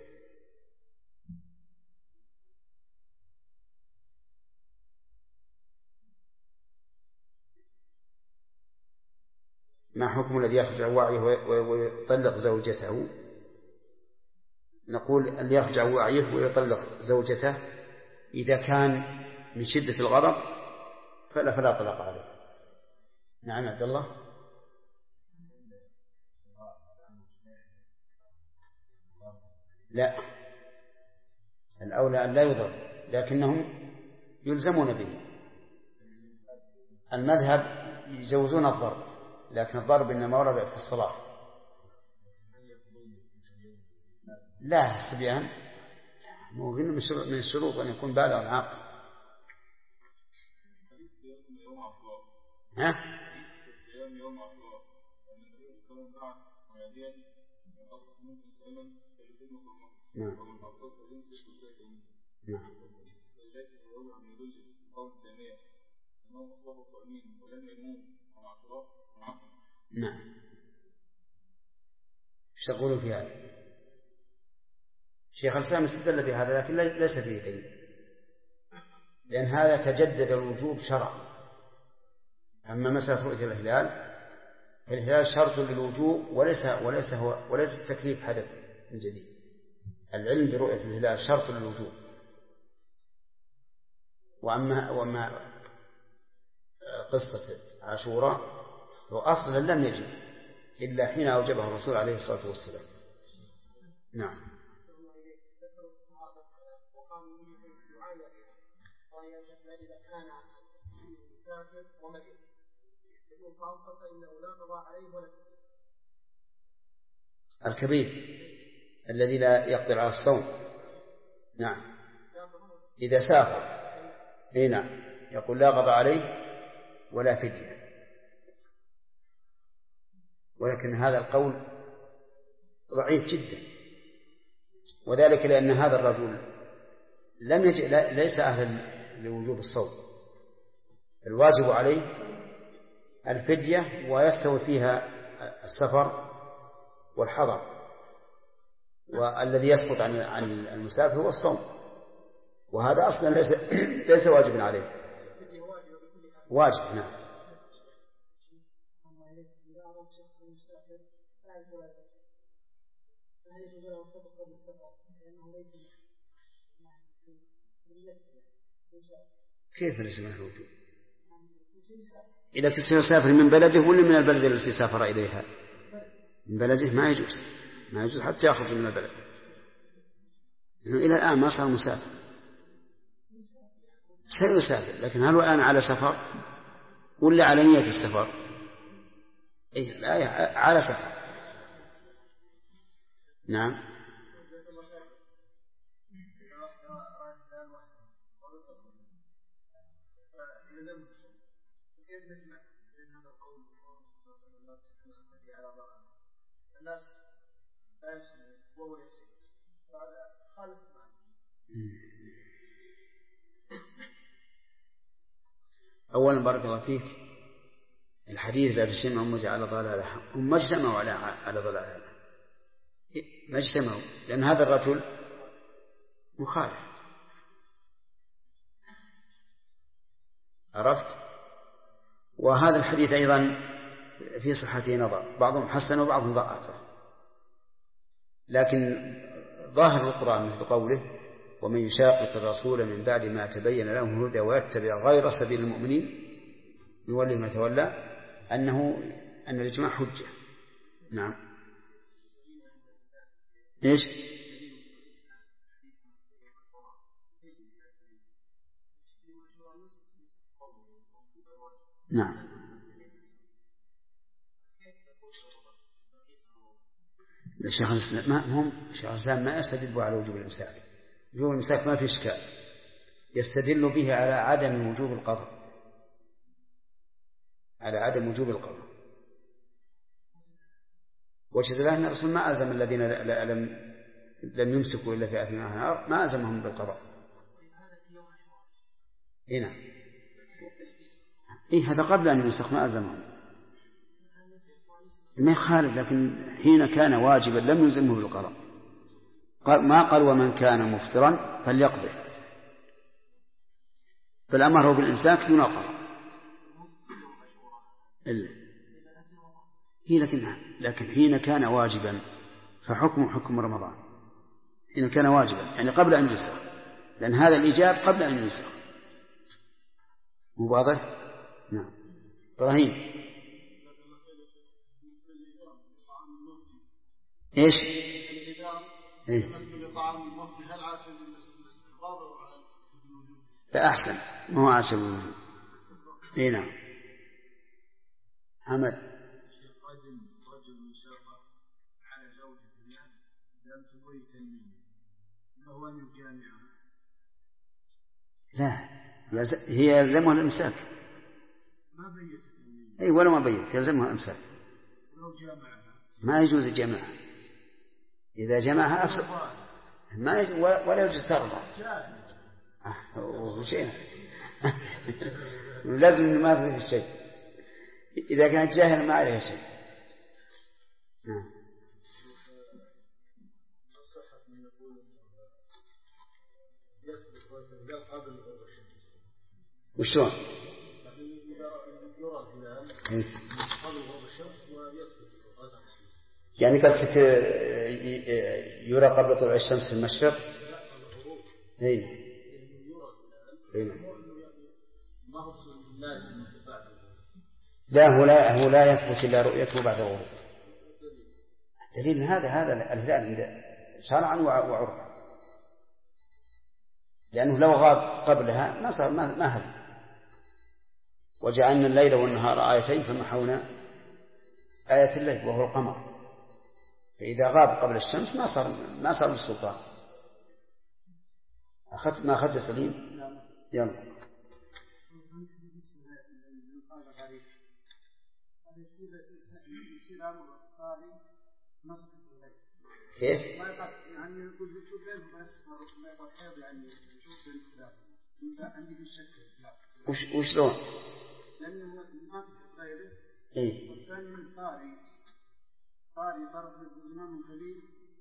ما حكم الذي يخرج عن وعيه ويطلق زوجته؟ نقول اللي يخرج عن وعيه ويطلق زوجته إذا كان من شدة الغضب فلا طلاق عليه. نعم عبد الله. لا، الأولى أن لا يضرب، لكنهم يلزمون به. المذهب يجوزون الضرب، لكن الضرب إنما ورد في الصلاة. لا الصبيان من الشروط أن يكون بالغ عاقل. ها؟ نعم. نعم. نعم. ايش تقولون في هذا؟ شيخ الإسلام استدل بهذا لكن ليس فيه دليل، لأن هذا تجدد الوجوب شرعا. أما مسألة رؤية الهلال شرط للوجوب وليس التكليف حدث من جديد. العلم برؤية الهلال شرط للوجوب. وأما قصة عاشوراء هو أصلا لم يجب إلا حين أوجبه الرسول عليه الصلاة والسلام. نعم. الكبير الذي لا يقدر على الصوم. نعم إذا سافر. إيه نعم يقول لا قضاء عليه ولا فدية. ولكن هذا القول ضعيف جدا، وذلك لأن هذا الرجل ليس أهلا لوجوب الصوم. الواجب عليه الفدية ويستوي فيها السفر والحضر، والذي يسقط عن المسافر هو الصوم، وهذا أصلا ليس واجبا عليه. واجب. نعم. كيف ليس من الوجوب؟ إذا كنت يسافر من بلده ولا من البلد التي سافر إليها؟ من بلده ما يجوز حتى يخرج من البلد. إلى الآن ما صار مسافر، سيسافر، لكن هل هو الآن على سفر ولا على نية السفر؟ إيه لا، على سفر. نعم. أولا بارك الله فيك، الحديث لا تجتمع أمتي على ضلالها، هم ما اجتمعوا على ضلالها، ما اجتمعوا، لأن هذا الرجل مخالف. عرفت؟ وهذا الحديث أيضا في صحته نظر، بعضهم حسن وبعضهم ضعفه، لكن ظاهر القرآن مثل قوله ومن يشاقق الرسول من بعد ما تبين له الهدى ويتبع غير سبيل المؤمنين يولي ما تولى، أن الإجماع حجة. نعم. إيش؟ نعم. شيخ الإسلام ما يستدل على وجوب الإمساك. وجوب الإمساك ما في إشكال، يستدل به على عدم وجوب القضاء، على عدم وجوب القضاء. وجد أن الرسول ما ألزم الذين لم يمسكوا إلا في أثناء النهار، ما ألزمهم بالقضاء. هنا إيه هذا قبل أن يمسك ما ألزمهم، ما يخالف، لكن حين كان واجبا لم يلزمه بالقضاء. ما قال ومن كان مفطرا فليقضي، بل أمره بالإمساك دون القضاء. لكن حين كان واجبا فحكم حكم رمضان، حين كان واجبا يعني قبل أن ينسخ، لأن هذا الإيجاب قبل أن ينسخ. مو واضح؟ نعم. إبراهيم. إيش؟ لا أحسن، ما هو عاشر الوجود. إيه نعم. حمد. رجل من شرطة على زوجة لم تبيت منه فهو أن يجامعها. لا، هي يلزمها الإمساك. ما بيتت منه. أي ولا ما بيت يلزمها الإمساك. ولو جامعها ما يجوز الجماعة. إذا جمعها أفسد ما يجوز، ولا يجوز ترضى. وشيء لازم نمازل في الشيء، إذا كانت جاهل ما عليها شيء. وشون؟ يعني قصدك يرى قبل طلوع الشمس في المشرق؟ أين؟ لا هو لا يثبت إلا رؤيته بعد الغروب. دليل هذا الهلال شرعا وعرفا، لأنه لو غاب قبلها ما صار ما هل. وجعلنا الليل والنهار آيتين فمحونا آية الليل وهو القمر، فإذا غاب قبل الشمس ما صار بالسلطان. ما أخذت سليم؟ يلا. كيف؟ يعني يقول لك بين بس ما يقول حيض يعني شوف بين عندي بالشك. وشلون؟ لأنه ماسك غيره. إيه. والثاني من طاري طرف الإمام الخليل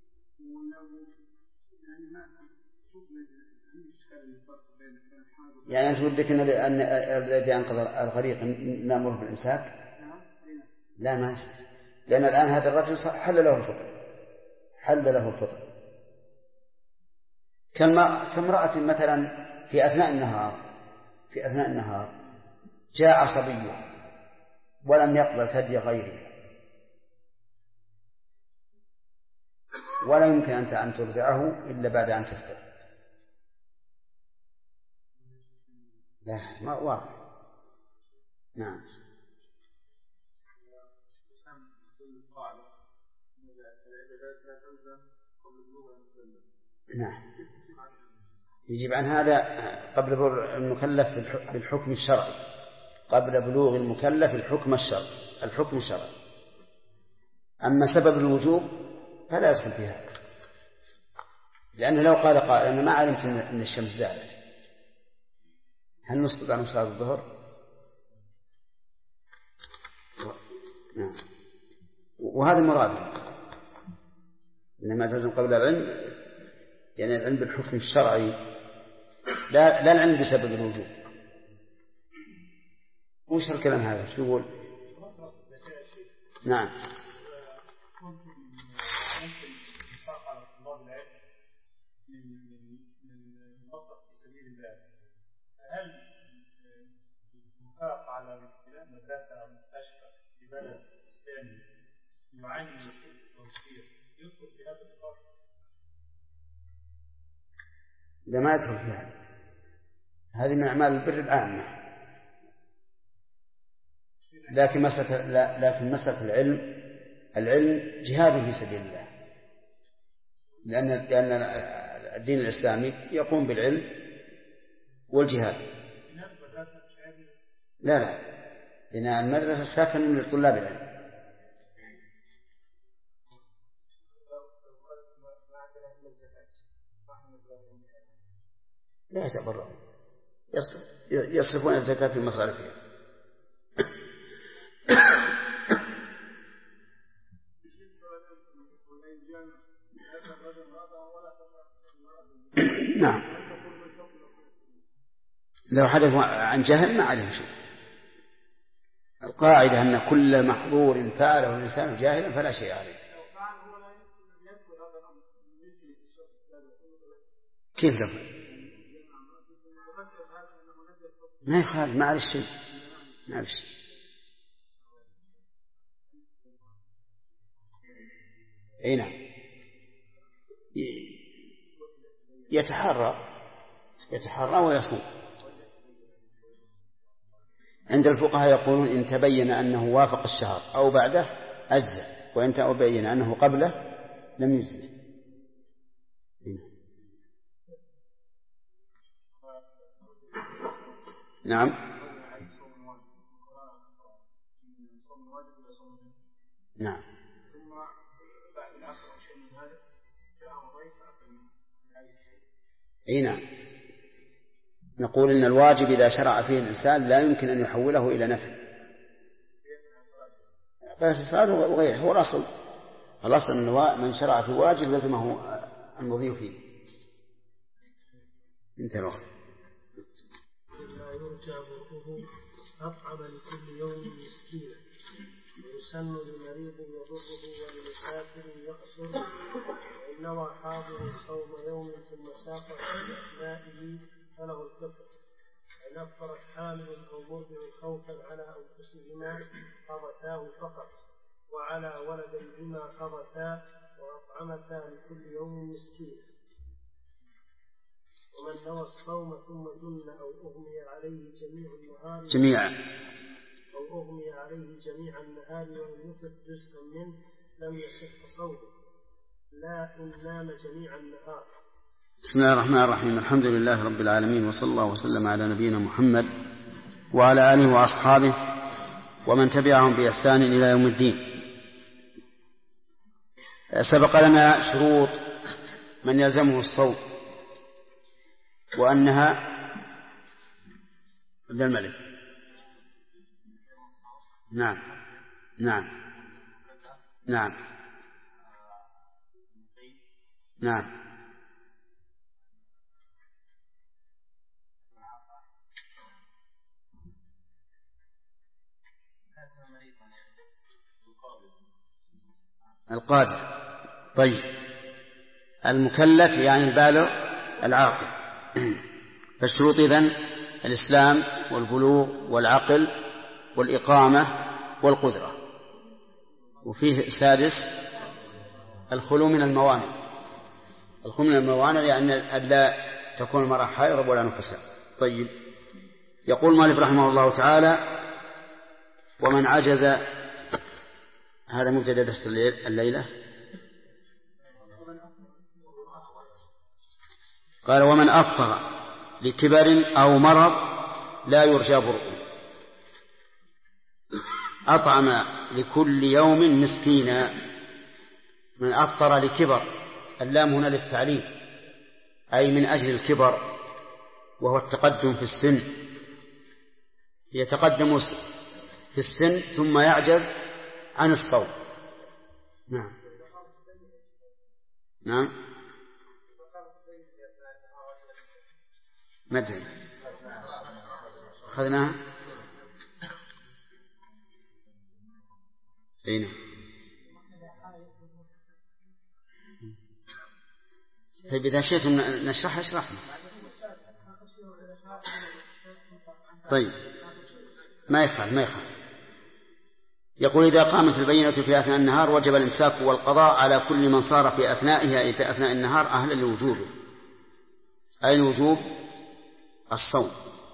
يعني ما شوف عندي إشكال الفرق بين الحاضر. يعني أنت ودك أن الذي أنقذ الغريق نأمره بالإمساك؟ نعم. لا ما يصير، لأن الآن هذا الرجل حل له الفطر كامرأة مثلا في أثناء النهار جاء صبي ولم يقبل ثدي غيره ولا يمكن أن ترضعه إلا بعد أن تفطر. لا ما واضح. نعم. نعم يجب عن هذا قبل بلوغ المكلف بالحكم الشرعي، قبل بلوغ المكلف الحكم الشرعي. أما سبب الوجوب فلا يدخل في هذا، لأنه لو قال قائل أنا ما علمت أن الشمس زالت، هل نسقط عن صلاة الظهر؟ نعم. وهذا مراد، إنما تلزم قبل العلم يعني العلم بالحكم الشرعي لا العلم بسبب الوجوب. وش الكلام هذا؟ شو يقول؟ نعم. ممكن ينفق على طلاب العلم من مصرف في سبيل الله. هل الإنفاق على مدرسة أو مستشفى في بلد إسلامي يعاني من التوفير يدخل في هذا الإطار؟ لا ما يدخل فيها، هذه من أعمال البر العامة. لكن مسألة العلم جهاد في سبيل الله، لأن الدين الإسلامي يقوم بالعلم والجهاد. لا لأن المدرسة سكن لطلاب العلم. لا يتبرعون، يصرفون الزكاة في مصارفها. نعم. لو حدث عن جهل ما عليه شيء. القاعدة أن كل محظور فعله الإنسان جاهلا فلا شيء عليه. كيف له؟ ما يخالف، ما عليه شيء. أي نعم. يتحرى ويصوم. عند الفقهاء يقولون إن تبين أنه وافق الشهر أو بعده أجزأ، وإن تبين أنه قبله لم يجزئ. نعم. أي نعم. نقول إن الواجب إذا شرع فيه الإنسان لا يمكن أن يحوله إلى نفل، بس الصلاة وغيره هو الأصل أن من شرع في واجب لازمه المضي فيه. انتهى الوقت. لا يرجى برؤه أطعم لكل يوم مسكينا، ويسن لمريض يضره ولمسافر يقصر، وإن نوى حاضر صوم يوم ثم سافر في أثنائه فله الفطر. إن أفطرت حامل أو مرضع خوفا على أنفسهما قضتا فقط، وعلى ولديهما قضتا وأطعمتا لكل يوم مسكين. ومن نوى الصوم ثم جن أو أغمي عليه جميع النهار ولم يفط جزءا منه لم يصح صومه، لا إن نام جميع النهار. بسم الله الرحمن الرحيم. الحمد لله رب العالمين، وصلى الله وسلم على نبينا محمد وعلى آله وأصحابه ومن تبعهم بإحسان إلى يوم الدين. سبق لنا شروط من يلزمه الصوم، وأنها عبد الملك. نعم نعم نعم نعم القادر. طيب، المكلف يعني البالغ العاقل. فالشروط إذن الإسلام والبلوغ والعقل والإقامة والقدرة. وفيه سادس الخلو من الموانع. الخلو من الموانع يعني أن لا تكون المرأة حائض ولا نفساء. طيب، يقول المؤلف رحمه الله تعالى: ومن عجز، هذا مبتدأ درس الليلة. قال: ومن أفطر لكبر أو مرض لا يرجى برؤه، أطعم لكل يوم مسكينا. من أفطر لكبر، اللام هنا للتعليل، أي من أجل الكبر، وهو التقدم في السن، يتقدم في السن ثم يعجز عن الصوم. نعم نعم مدري أخذناها. أين؟ طيب، إذا شئتم نشرحها اشرحنا. طيب، ما يخالف. يقول: إذا قامت البينة في أثناء النهار وجب الإمساك والقضاء على كل من صار في أثنائها، أي في أثناء النهار، أهلا لوجوبه، أي وجوب الصوم.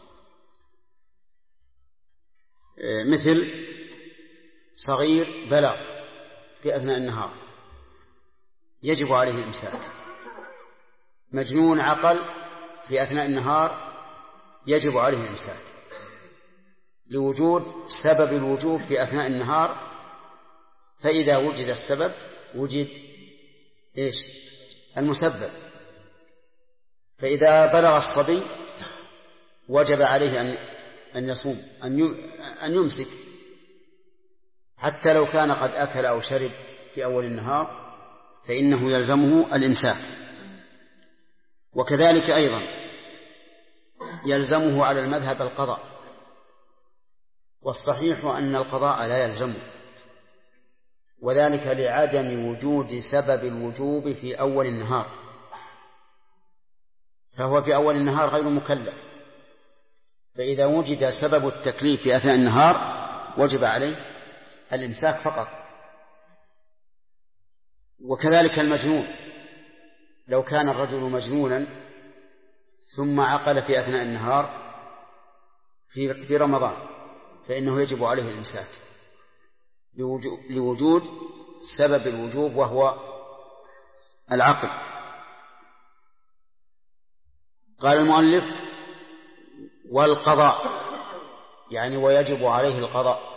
مثل صغير بلغ في أثناء النهار يجب عليه الإمساك. مجنون عقل في أثناء النهار يجب عليه الإمساك، لوجود سبب الوجوب في أثناء النهار. فإذا وجد السبب وجد إيش؟ المسبب. فإذا بلغ الصبي وجب عليه أن يصوم، أن يمسك، حتى لو كان قد أكل أو شرب في أول النهار فإنه يلزمه الإمساك. وكذلك أيضا يلزمه على المذهب القضاء، والصحيح أن القضاء لا يلزمه، وذلك لعدم وجود سبب الوجوب في أول النهار، فهو في أول النهار غير مكلف. فإذا وجد سبب التكليف في أثناء النهار وجب عليه الإمساك فقط. وكذلك المجنون، لو كان الرجل مجنونا ثم عقل في أثناء النهار في رمضان فإنه يجب عليه الإمساك لوجود سبب الوجوب وهو العقل. قال المؤلف: والقضاء، يعني ويجب عليه القضاء.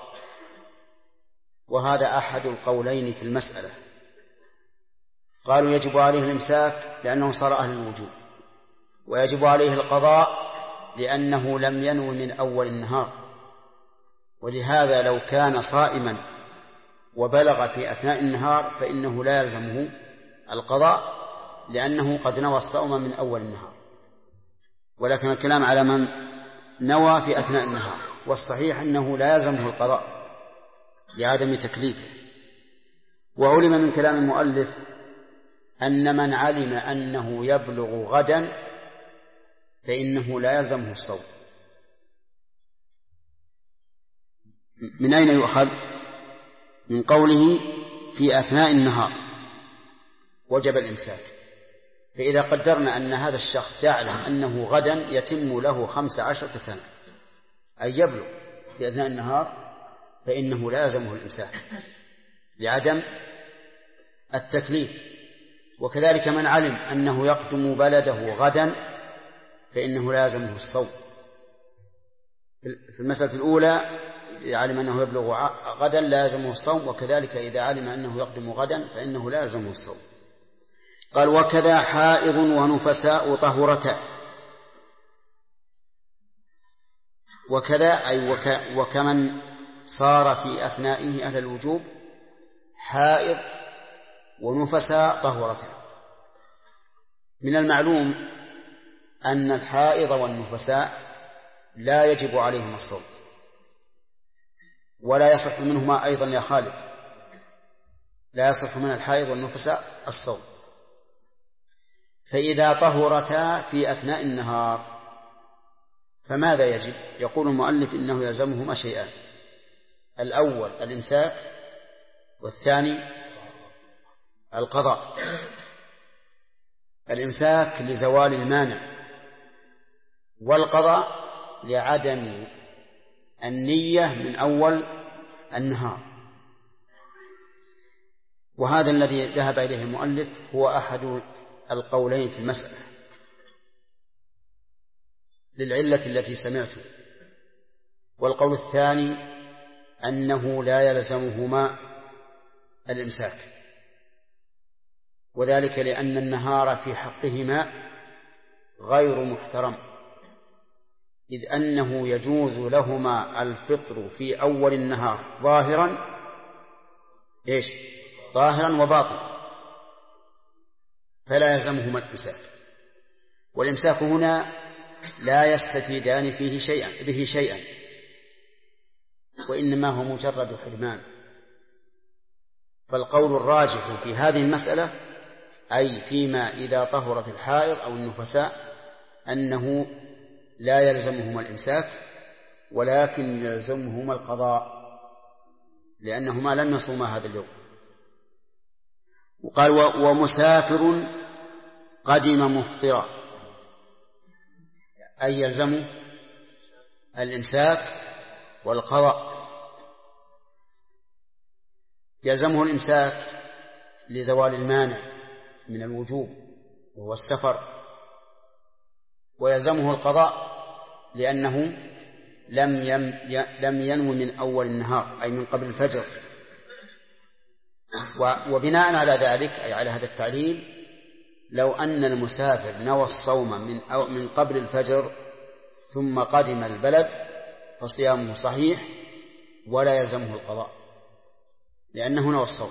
وهذا أحد القولين في المسألة. قالوا يجب عليه الإمساك لأنه صار أهل الوجوب، ويجب عليه القضاء لأنه لم ينو من أول النهار. ولهذا لو كان صائما وبلغ في أثناء النهار فإنه لا يلزمه القضاء، لأنه قد نوى الصوم من أول النهار. ولكن الكلام على من نوى في أثناء النهار، والصحيح أنه لا يلزمه القضاء لعدم تكليفه. وعلم من كلام المؤلف أن من علم أنه يبلغ غدا فإنه لا يلزمه الصوم. من أين يؤخذ؟ من قوله في أثناء النهار وجب الإمساك. فإذا قدرنا أن هذا الشخص يعلم أنه غدا يتم له 15 سنة، أي يبلغ في أثناء النهار، فإنه لا يلزمه الإمساك لعدم التكليف. وكذلك من علم أنه يقدم بلده غدا فإنه لازمه الصوم. في المسألة الأولى إذا علم أنه يبلغ غدا لازمه الصوم، وكذلك إذا علم أنه يقدم غدا فإنه لازمه الصوم. قال وكذا حائض ونفساء طهرتا. وكذا أي وكمن صار في أثنائه أهل الوجوب حائض ونفساء طهرتا. من المعلوم أن الحائض والنفساء لا يجب عليهم الصوم، ولا يصح منهما أيضا يا خالد، لا يصح من الحائض والنفساء الصوم. فإذا طهرتا في أثناء النهار فماذا يجب؟ يقول المؤلف إنه يلزمهما شيئان: الأول الإمساك، والثاني القضاء. الإمساك لزوال المانع، والقضاء لعدم النية من أول النهار. وهذا الذي ذهب إليه المؤلف هو أحد القولين في المسألة للعلة التي سمعته. والقول الثاني أنه لا يلزمهما الإمساك، وذلك لأن النهار في حقهما غير محترم، إذ أنه يجوز لهما الفطر في أول النهار ظاهرا ظاهرا وباطنا، فلا يلزمهما الإمساك. والإمساك هنا لا يستفيدان به شيئا، وإنما هو مجرد حرمان. فالقول الراجح في هذه المسألة أي فيما إذا طهرت الحائض أو النفساء أنه لا يلزمهما الإمساك، ولكن يلزمهما القضاء، لأنهما لم يصوما هذا اليوم. وقال ومسافر قدم مفطرا، أي يلزمه الإمساك والقضاء. يلزمه الإمساك لزوال المانع من الوجوب وهو السفر، ويلزمه القضاء لأنه لم ينو من أول النهار أي من قبل الفجر. وبناء على ذلك أي على هذا التعليل لو أن المسافر نوى الصوم من قبل الفجر ثم قدم البلد فصيامه صحيح ولا يلزمه القضاء لأنه نوى الصوم.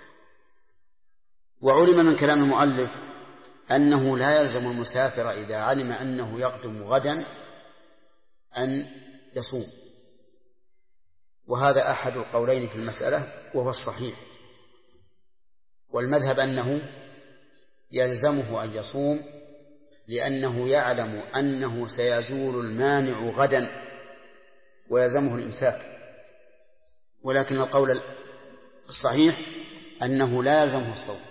وعلم من كلام المؤلف أنه لا يلزم المسافر إذا علم أنه يقدم غدا أن يصوم، وهذا أحد القولين في المسألة وهو الصحيح. والمذهب أنه يلزمه أن يصوم لأنه يعلم أنه سيزول المانع غدا ويلزمه الإمساك. ولكن القول الصحيح أنه لا يلزمه الصوم.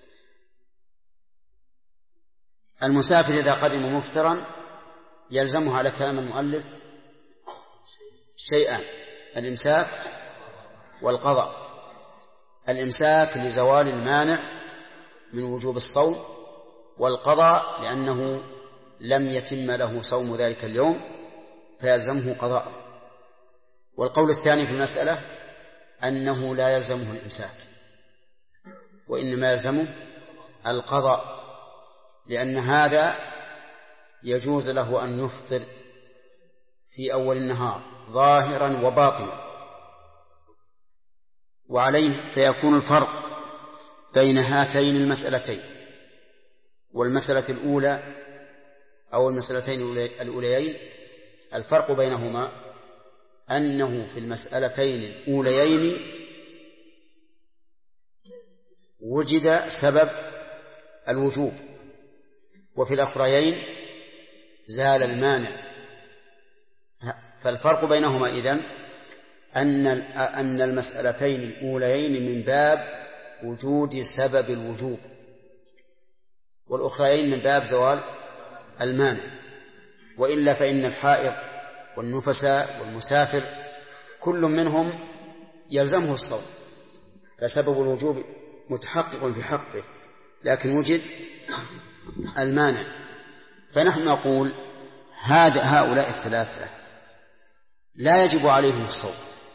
المسافر إذا قدم مفطرا يلزمه على كلام المؤلف شيئان: الإمساك والقضاء. الإمساك لزوال المانع من وجوب الصوم، والقضاء لأنه لم يتم له صوم ذلك اليوم فيلزمه قضاء. والقول الثاني في المسألة أنه لا يلزمه الإمساك وإنما يلزمه القضاء، لأن هذا يجوز له أن يفطر في أول النهار ظاهرا وباطنا. وعليه فيكون الفرق بين هاتين المسألتين والمسألة الأولى أو المسألتين الأوليين، الفرق بينهما أنه في المسألتين الأوليين وجد سبب الوجوب، وفي الأخريين زال المانع. فالفرق بينهما إذن أن المسألتين الأوليين من باب وجود سبب الوجوب، والأخريين من باب زوال المانع. وإلا فإن الحائض والنفساء والمسافر كل منهم يلزمه الصوم، فسبب الوجوب متحقق في حقه لكن وجد المانع. فنحن نقول هؤلاء الثلاثة لا يجب عليهم الصوم،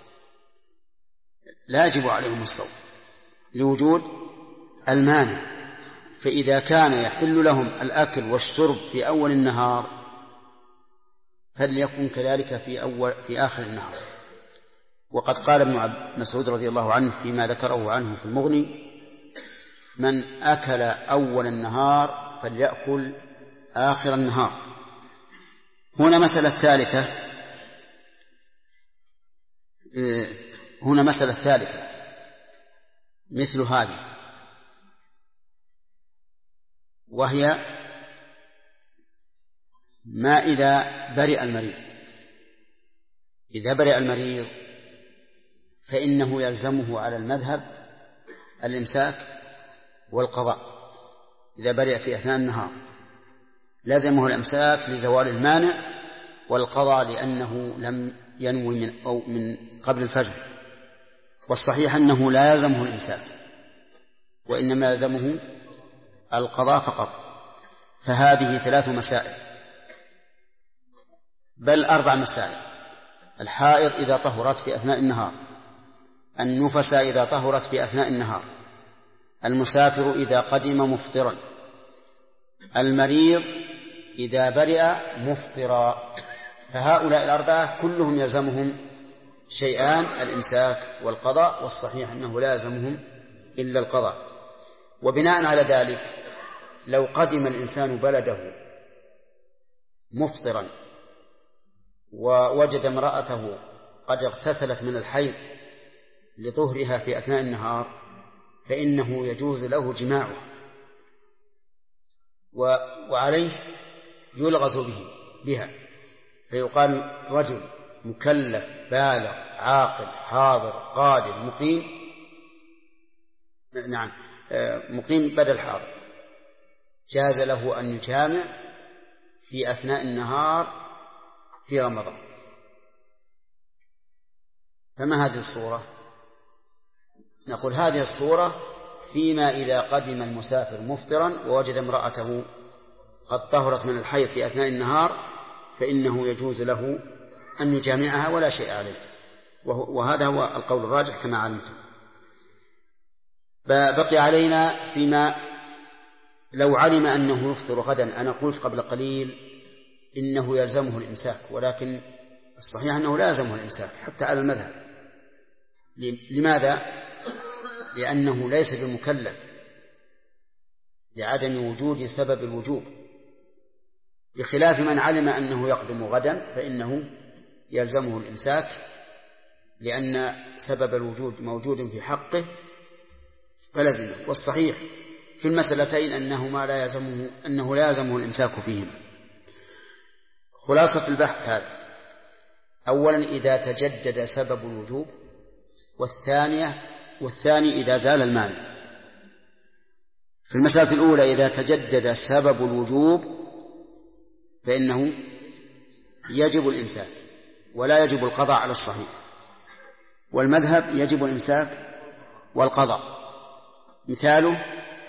لا يجب عليهم الصوم لوجود المانع. فإذا كان يحل لهم الأكل والشرب في أول النهار فليكن كذلك في آخر النهار. وقد قال ابن مسعود رضي الله عنه فيما ذكره عنه في المغني: من أكل أول النهار فليأكل آخر النهار. هنا مسألة ثالثة مثل هذه، وهي ما إذا برئ المريض. إذا برئ المريض فإنه يلزمه على المذهب الإمساك والقضاء. إذا برئ في أثناء النهار لازمه الإمساك لزوال المانع، والقضاء لأنه لم ينوي من قبل الفجر. والصحيح أنه لا يلزمه الإمساك، وإنما يلزمه القضاء فقط. فهذه 3 مسائل، بل 4 مسائل: الحائض إذا طهرت في أثناء النهار، النفس إذا طهرت في أثناء النهار، المسافر إذا قدم مفطرا، المريض إذا برئ مفطرا. فهؤلاء 4 كلهم يلزمهم شيئان: الإمساك والقضاء، والصحيح أنه لا يلزمهم إلا القضاء. وبناء على ذلك لو قدم الإنسان بلده مفطرا ووجد امرأته قد اغتسلت من الحيض لطهرها في أثناء النهار فإنه يجوز له جماعه، وعليه يلغز بها، فيقال رجل مكلف بالغ عاقل حاضر قادر مقيم بدل حاضر جاز له أن يجامع في أثناء النهار في رمضان. فما هذه الصورة؟ نقول هذه الصورة فيما إذا قدم المسافر مفطرا ووجد امرأته قد طهرت من الحيض في أثناء النهار فإنه يجوز له أن يجامعها ولا شيء عليه، وهذا هو القول الراجح كما علمتم. بقي علينا فيما لو علم أنه يفطر غدا. أنا قلت قبل قليل إنه يلزمه الإمساك، ولكن الصحيح أنه لا يلزمه الإمساك حتى على المذهب. لماذا؟ لأنه ليس بمكلف لعدم وجود سبب الوجوب، بخلاف من علم أنه يقدم غدا فإنه يلزمه الإمساك لأن سبب الوجود موجود في حقه فلزمه. والصحيح في المسألتين أنه لا يلزمه الإمساك فيهما. خلاصة البحث هذا: أولا إذا تجدد سبب الوجوب، والثاني إذا زال المانع. في المسألة الأولى إذا تجدد سبب الوجوب فإنه يجب الإمساك ولا يجب القضاء على الصحيح، والمذهب يجب الإمساك والقضاء. مثاله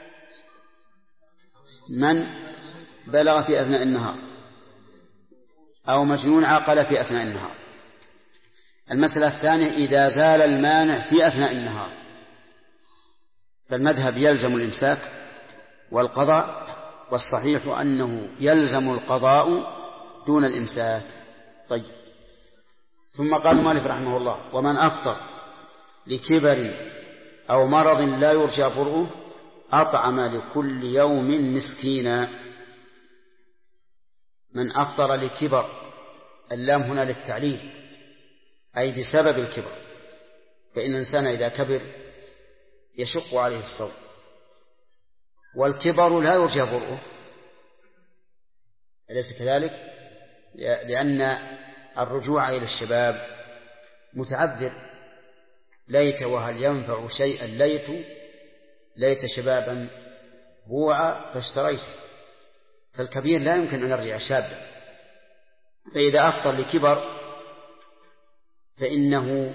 من بلغ في أثناء النهار أو مجنون عقل في أثناء النهار. المسألة الثانية إذا زال المانع في أثناء النهار فالمذهب يلزم الإمساك والقضاء، والصحيح أنه يلزم القضاء دون الإمساك. طيب، ثم قال المؤلف رحمه الله: ومن أفطر لكبر أو مرض لا يرجى برؤه أطعم لكل يوم مسكينا. من أفطر لكبر، اللام هنا للتعليل أي بسبب الكبر، فإن الإنسان إذا كبر يشق عليه الصوم، والكبر لا يرجى برؤه، أليس كذلك؟ لأن الرجوع إلى الشباب متعذر. ليت وهل ينفع شيئا ليت شبابا بوعا فاشتريت. فالكبير لا يمكن أن يرجع شابا، فإذا أفطر لكبر فإنه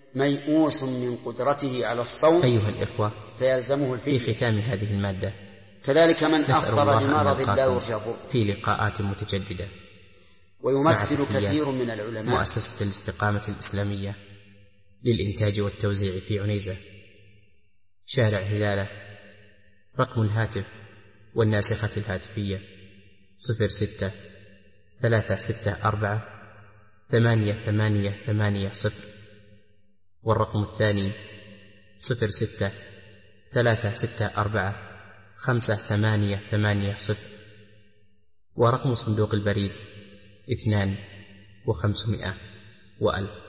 ميؤوس من قدرته على الصوم أيها الإخوة، فيلزمه الفدية. في ختام هذه المادة كذلك من نسأل أفطر الله لمرض أن لا نلقاكم يرجى برؤه. في لقاءات متجددة. ويمثل كثير من العلماء مؤسسة الاستقامة الإسلامية للإنتاج والتوزيع في عنيزة، شارع هلالة. رقم الهاتف والناسخة الهاتفية 06-364-8880، والرقم الثاني 06-364-5880، ورقم صندوق البريد 2500 و1000.